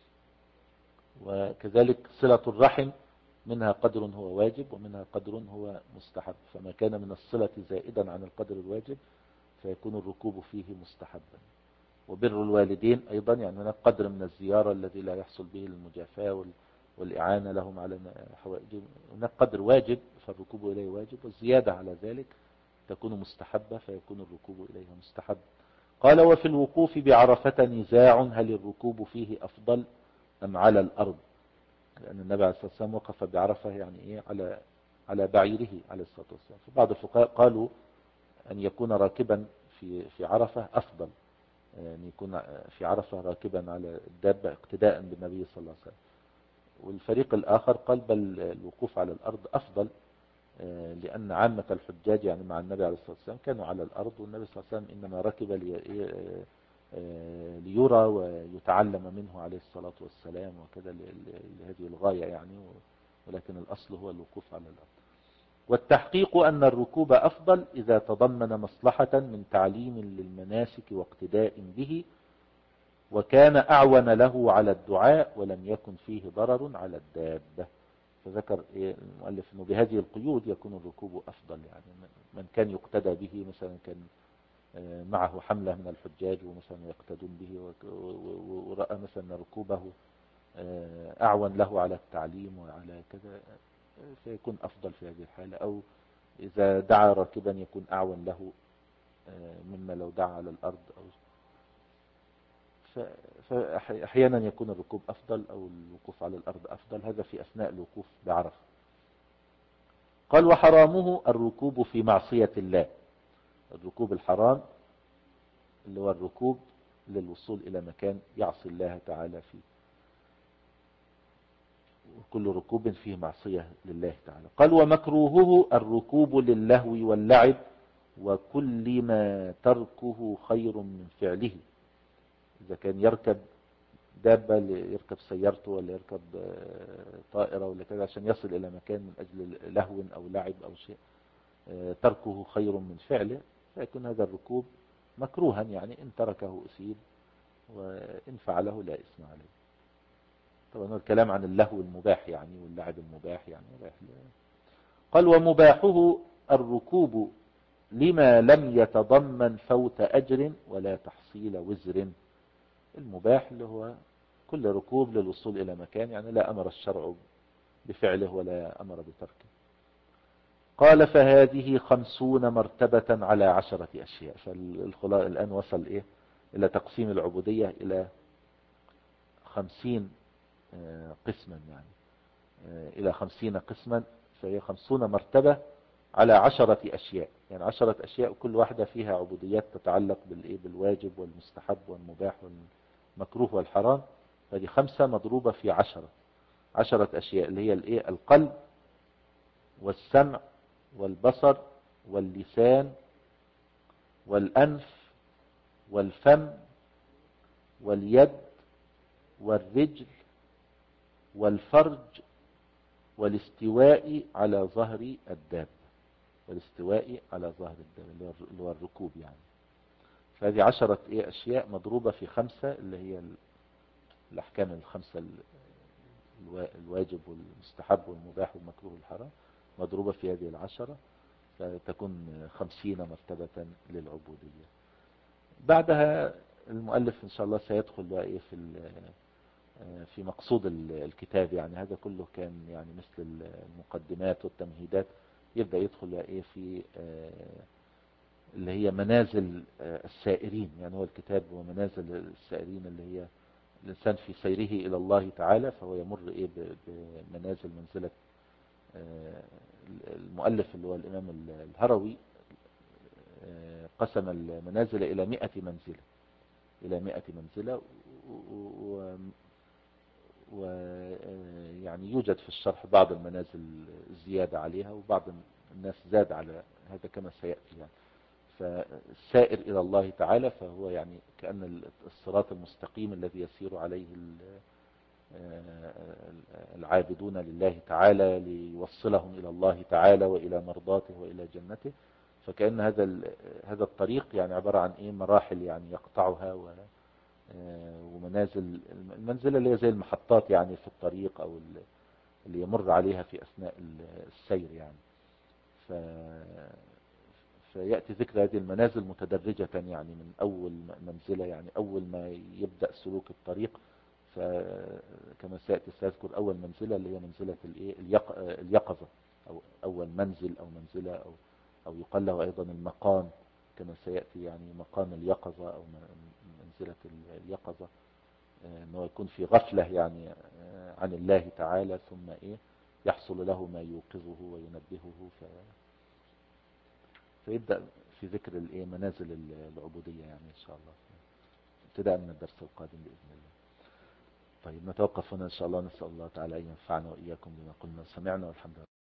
وكذلك صلة الرحم منها قدر هو واجب ومنها قدر هو مستحب، فما كان من الصلة زائدا عن القدر الواجب فيكون الركوب فيه مستحبا. وبر الوالدين أيضا يعني هناك قدر من الزيارة الذي لا يحصل به المجافاة والإعانة لهم على حوائجهم. هناك قدر واجب فالركوب إليه واجب، والزيادة على ذلك تكون مستحبة فيكون الركوب إليها مستحب. قال وفي الوقوف بعرفة نزاع هل الركوب فيه أفضل أم على الأرض، لأن النبي عليه الصلاة والسلام وقف بعرفة يعني إيه على على بعيره عليه الصلاة والسلام. فبعض الفقهاء قالوا أن يكون راكبا في في عرفة أفضل، أن يكون في عرفة راكبا على الدابة اقتداء بالنبي صلى الله عليه وسلم. والفريق الآخر قال بل الوقوف على الأرض أفضل، لأن عامة الحجاج يعني مع النبي عليه الصلاة والسلام كانوا على الأرض، والنبي صلى الله عليه وسلم إنما ركب ليرى ويتعلم منه عليه الصلاة والسلام وكذا لهذه الغاية يعني، ولكن الأصل هو الوقوف على الأرض. والتحقيق أن الركوب أفضل إذا تضمن مصلحة من تعليم للمناسك واقتداء به، وكان أعون له على الدعاء ولم يكن فيه ضرر على الدابة. فذكر المؤلف أنه بهذه القيود يكون الركوب أفضل، يعني من كان يقتدى به مثلا كان معه حملة من الحجاج ومثلا يقتدون به ورأى مثلا ركوبه أعون له على التعليم وعلى كذا فيكون أفضل في هذه الحالة، أو إذا دعا راكبا يكون أعون له مما لو دعا على الأرض، أو فأحيانا يكون الركوب أفضل أو الوقوف على الأرض أفضل. هذا في أثناء الوقوف بعرفة. قال وحرامه الركوب في معصية الله. الركوب الحرام اللي هو الركوب للوصول إلى مكان يعصي الله تعالى فيه، وكل ركوب فيه معصية لله تعالى. قال ومكروهه الركوب للهو واللعب وكل ما تركه خير من فعله. إذا كان يركب دابة يركب سيارته ولا يركب طائرة ولا كذا عشان يصل إلى مكان من أجل لهو أو لعب أو شيء تركه خير من فعله، فيكون هذا الركوب مكروها، يعني إن تركه أسيب وإن فعله لا إثم عليه. طبعا الكلام عن اللهو المباح يعني واللعب المباح يعني. قال ومباحه الركوب لما لم يتضمن فوت أجر ولا تحصيل وزر. المباح اللي هو كل ركوب للوصول إلى مكان يعني لا أمر الشرع بفعله ولا أمر بتركه. قال فهذه خمسون مرتبة على عشرة أشياء. فالخلاء الآن وصل إيه إلى تقسيم العبودية إلى خمسين قسما، يعني إلى خمسين قسما، فهي خمسون مرتبة على عشرة أشياء، يعني عشرة أشياء كل واحدة فيها عبوديات تتعلق بالإيه بالواجب والمستحب والمباح والمكروه والحرام. فدي خمسة مضروبة في عشرة، عشرة أشياء اللي هي الإيه القلب والسمع والبصر واللسان والأنف والفم واليد والرجل والفرج والاستواء على ظهر الدابة، والاستواء على ظهر الدابة اللي هو الركوب يعني. فهذه عشرة ايه اشياء مضروبة في خمسة اللي هي الاحكام الخمسة، الواجب والمستحب والمباح والمكروه والحرام، مضروبة في هذه العشرة فتكون خمسين مرتبة للعبودية. بعدها المؤلف ان شاء الله سيدخل بقى ايه في في مقصود الكتاب، يعني هذا كله كان يعني مثل المقدمات والتمهيدات. يبدأ يدخل بقى ايه في اللي هي منازل السائرين، يعني هو الكتاب هو منازل السائرين اللي هي الإنسان في سيره إلى الله تعالى، فهو يمر إيه بمنازل منزلة المؤلف اللي هو الإمام الهروي قسم المنازل إلى مئة منزلة، إلى مئة منزلة، ويعني يوجد في الشرح بعض المنازل زيادة عليها وبعض الناس زاد على هذا كما سيأتي يعني. فالسائر إلى الله تعالى فهو يعني كأن الصراط المستقيم الذي يسير عليه العابدون لله تعالى ليوصلهم إلى الله تعالى وإلى مرضاته وإلى جنته. فكأن هذا هذا الطريق يعني عبارة عن إيه مراحل يعني يقطعها ومنازل، المنزلة اللي هي زي المحطات يعني في الطريق أو اللي يمر عليها في أثناء السير يعني. ف فيأتي ذكر هذه المنازل متدرجة يعني من أول منزلة، يعني أول ما يبدأ سلوك الطريق فكما سيأتي سيذكر أول منزلة اللي هي منزلة الإيه اليق- اليقظة، أو أول منزل أو منزلة، أو أو يقال له أيضا المقام كما سيأتي، يعني مقام اليقظة أو منزلة اليقظة، أنه يكون في غفلة يعني عن الله تعالى، ثم إيه يحصل له ما يوقظه وينبهه، ف... فيبدأ في ذكر الإيه منازل العبودية يعني إن شاء الله ابتداء من الدرس القادم بإذن الله. طيب نتوقف هنا إن شاء الله، نسأل الله تعالى أن ينفعنا وإياكم بما قلنا وسمعنا، والحمد لله.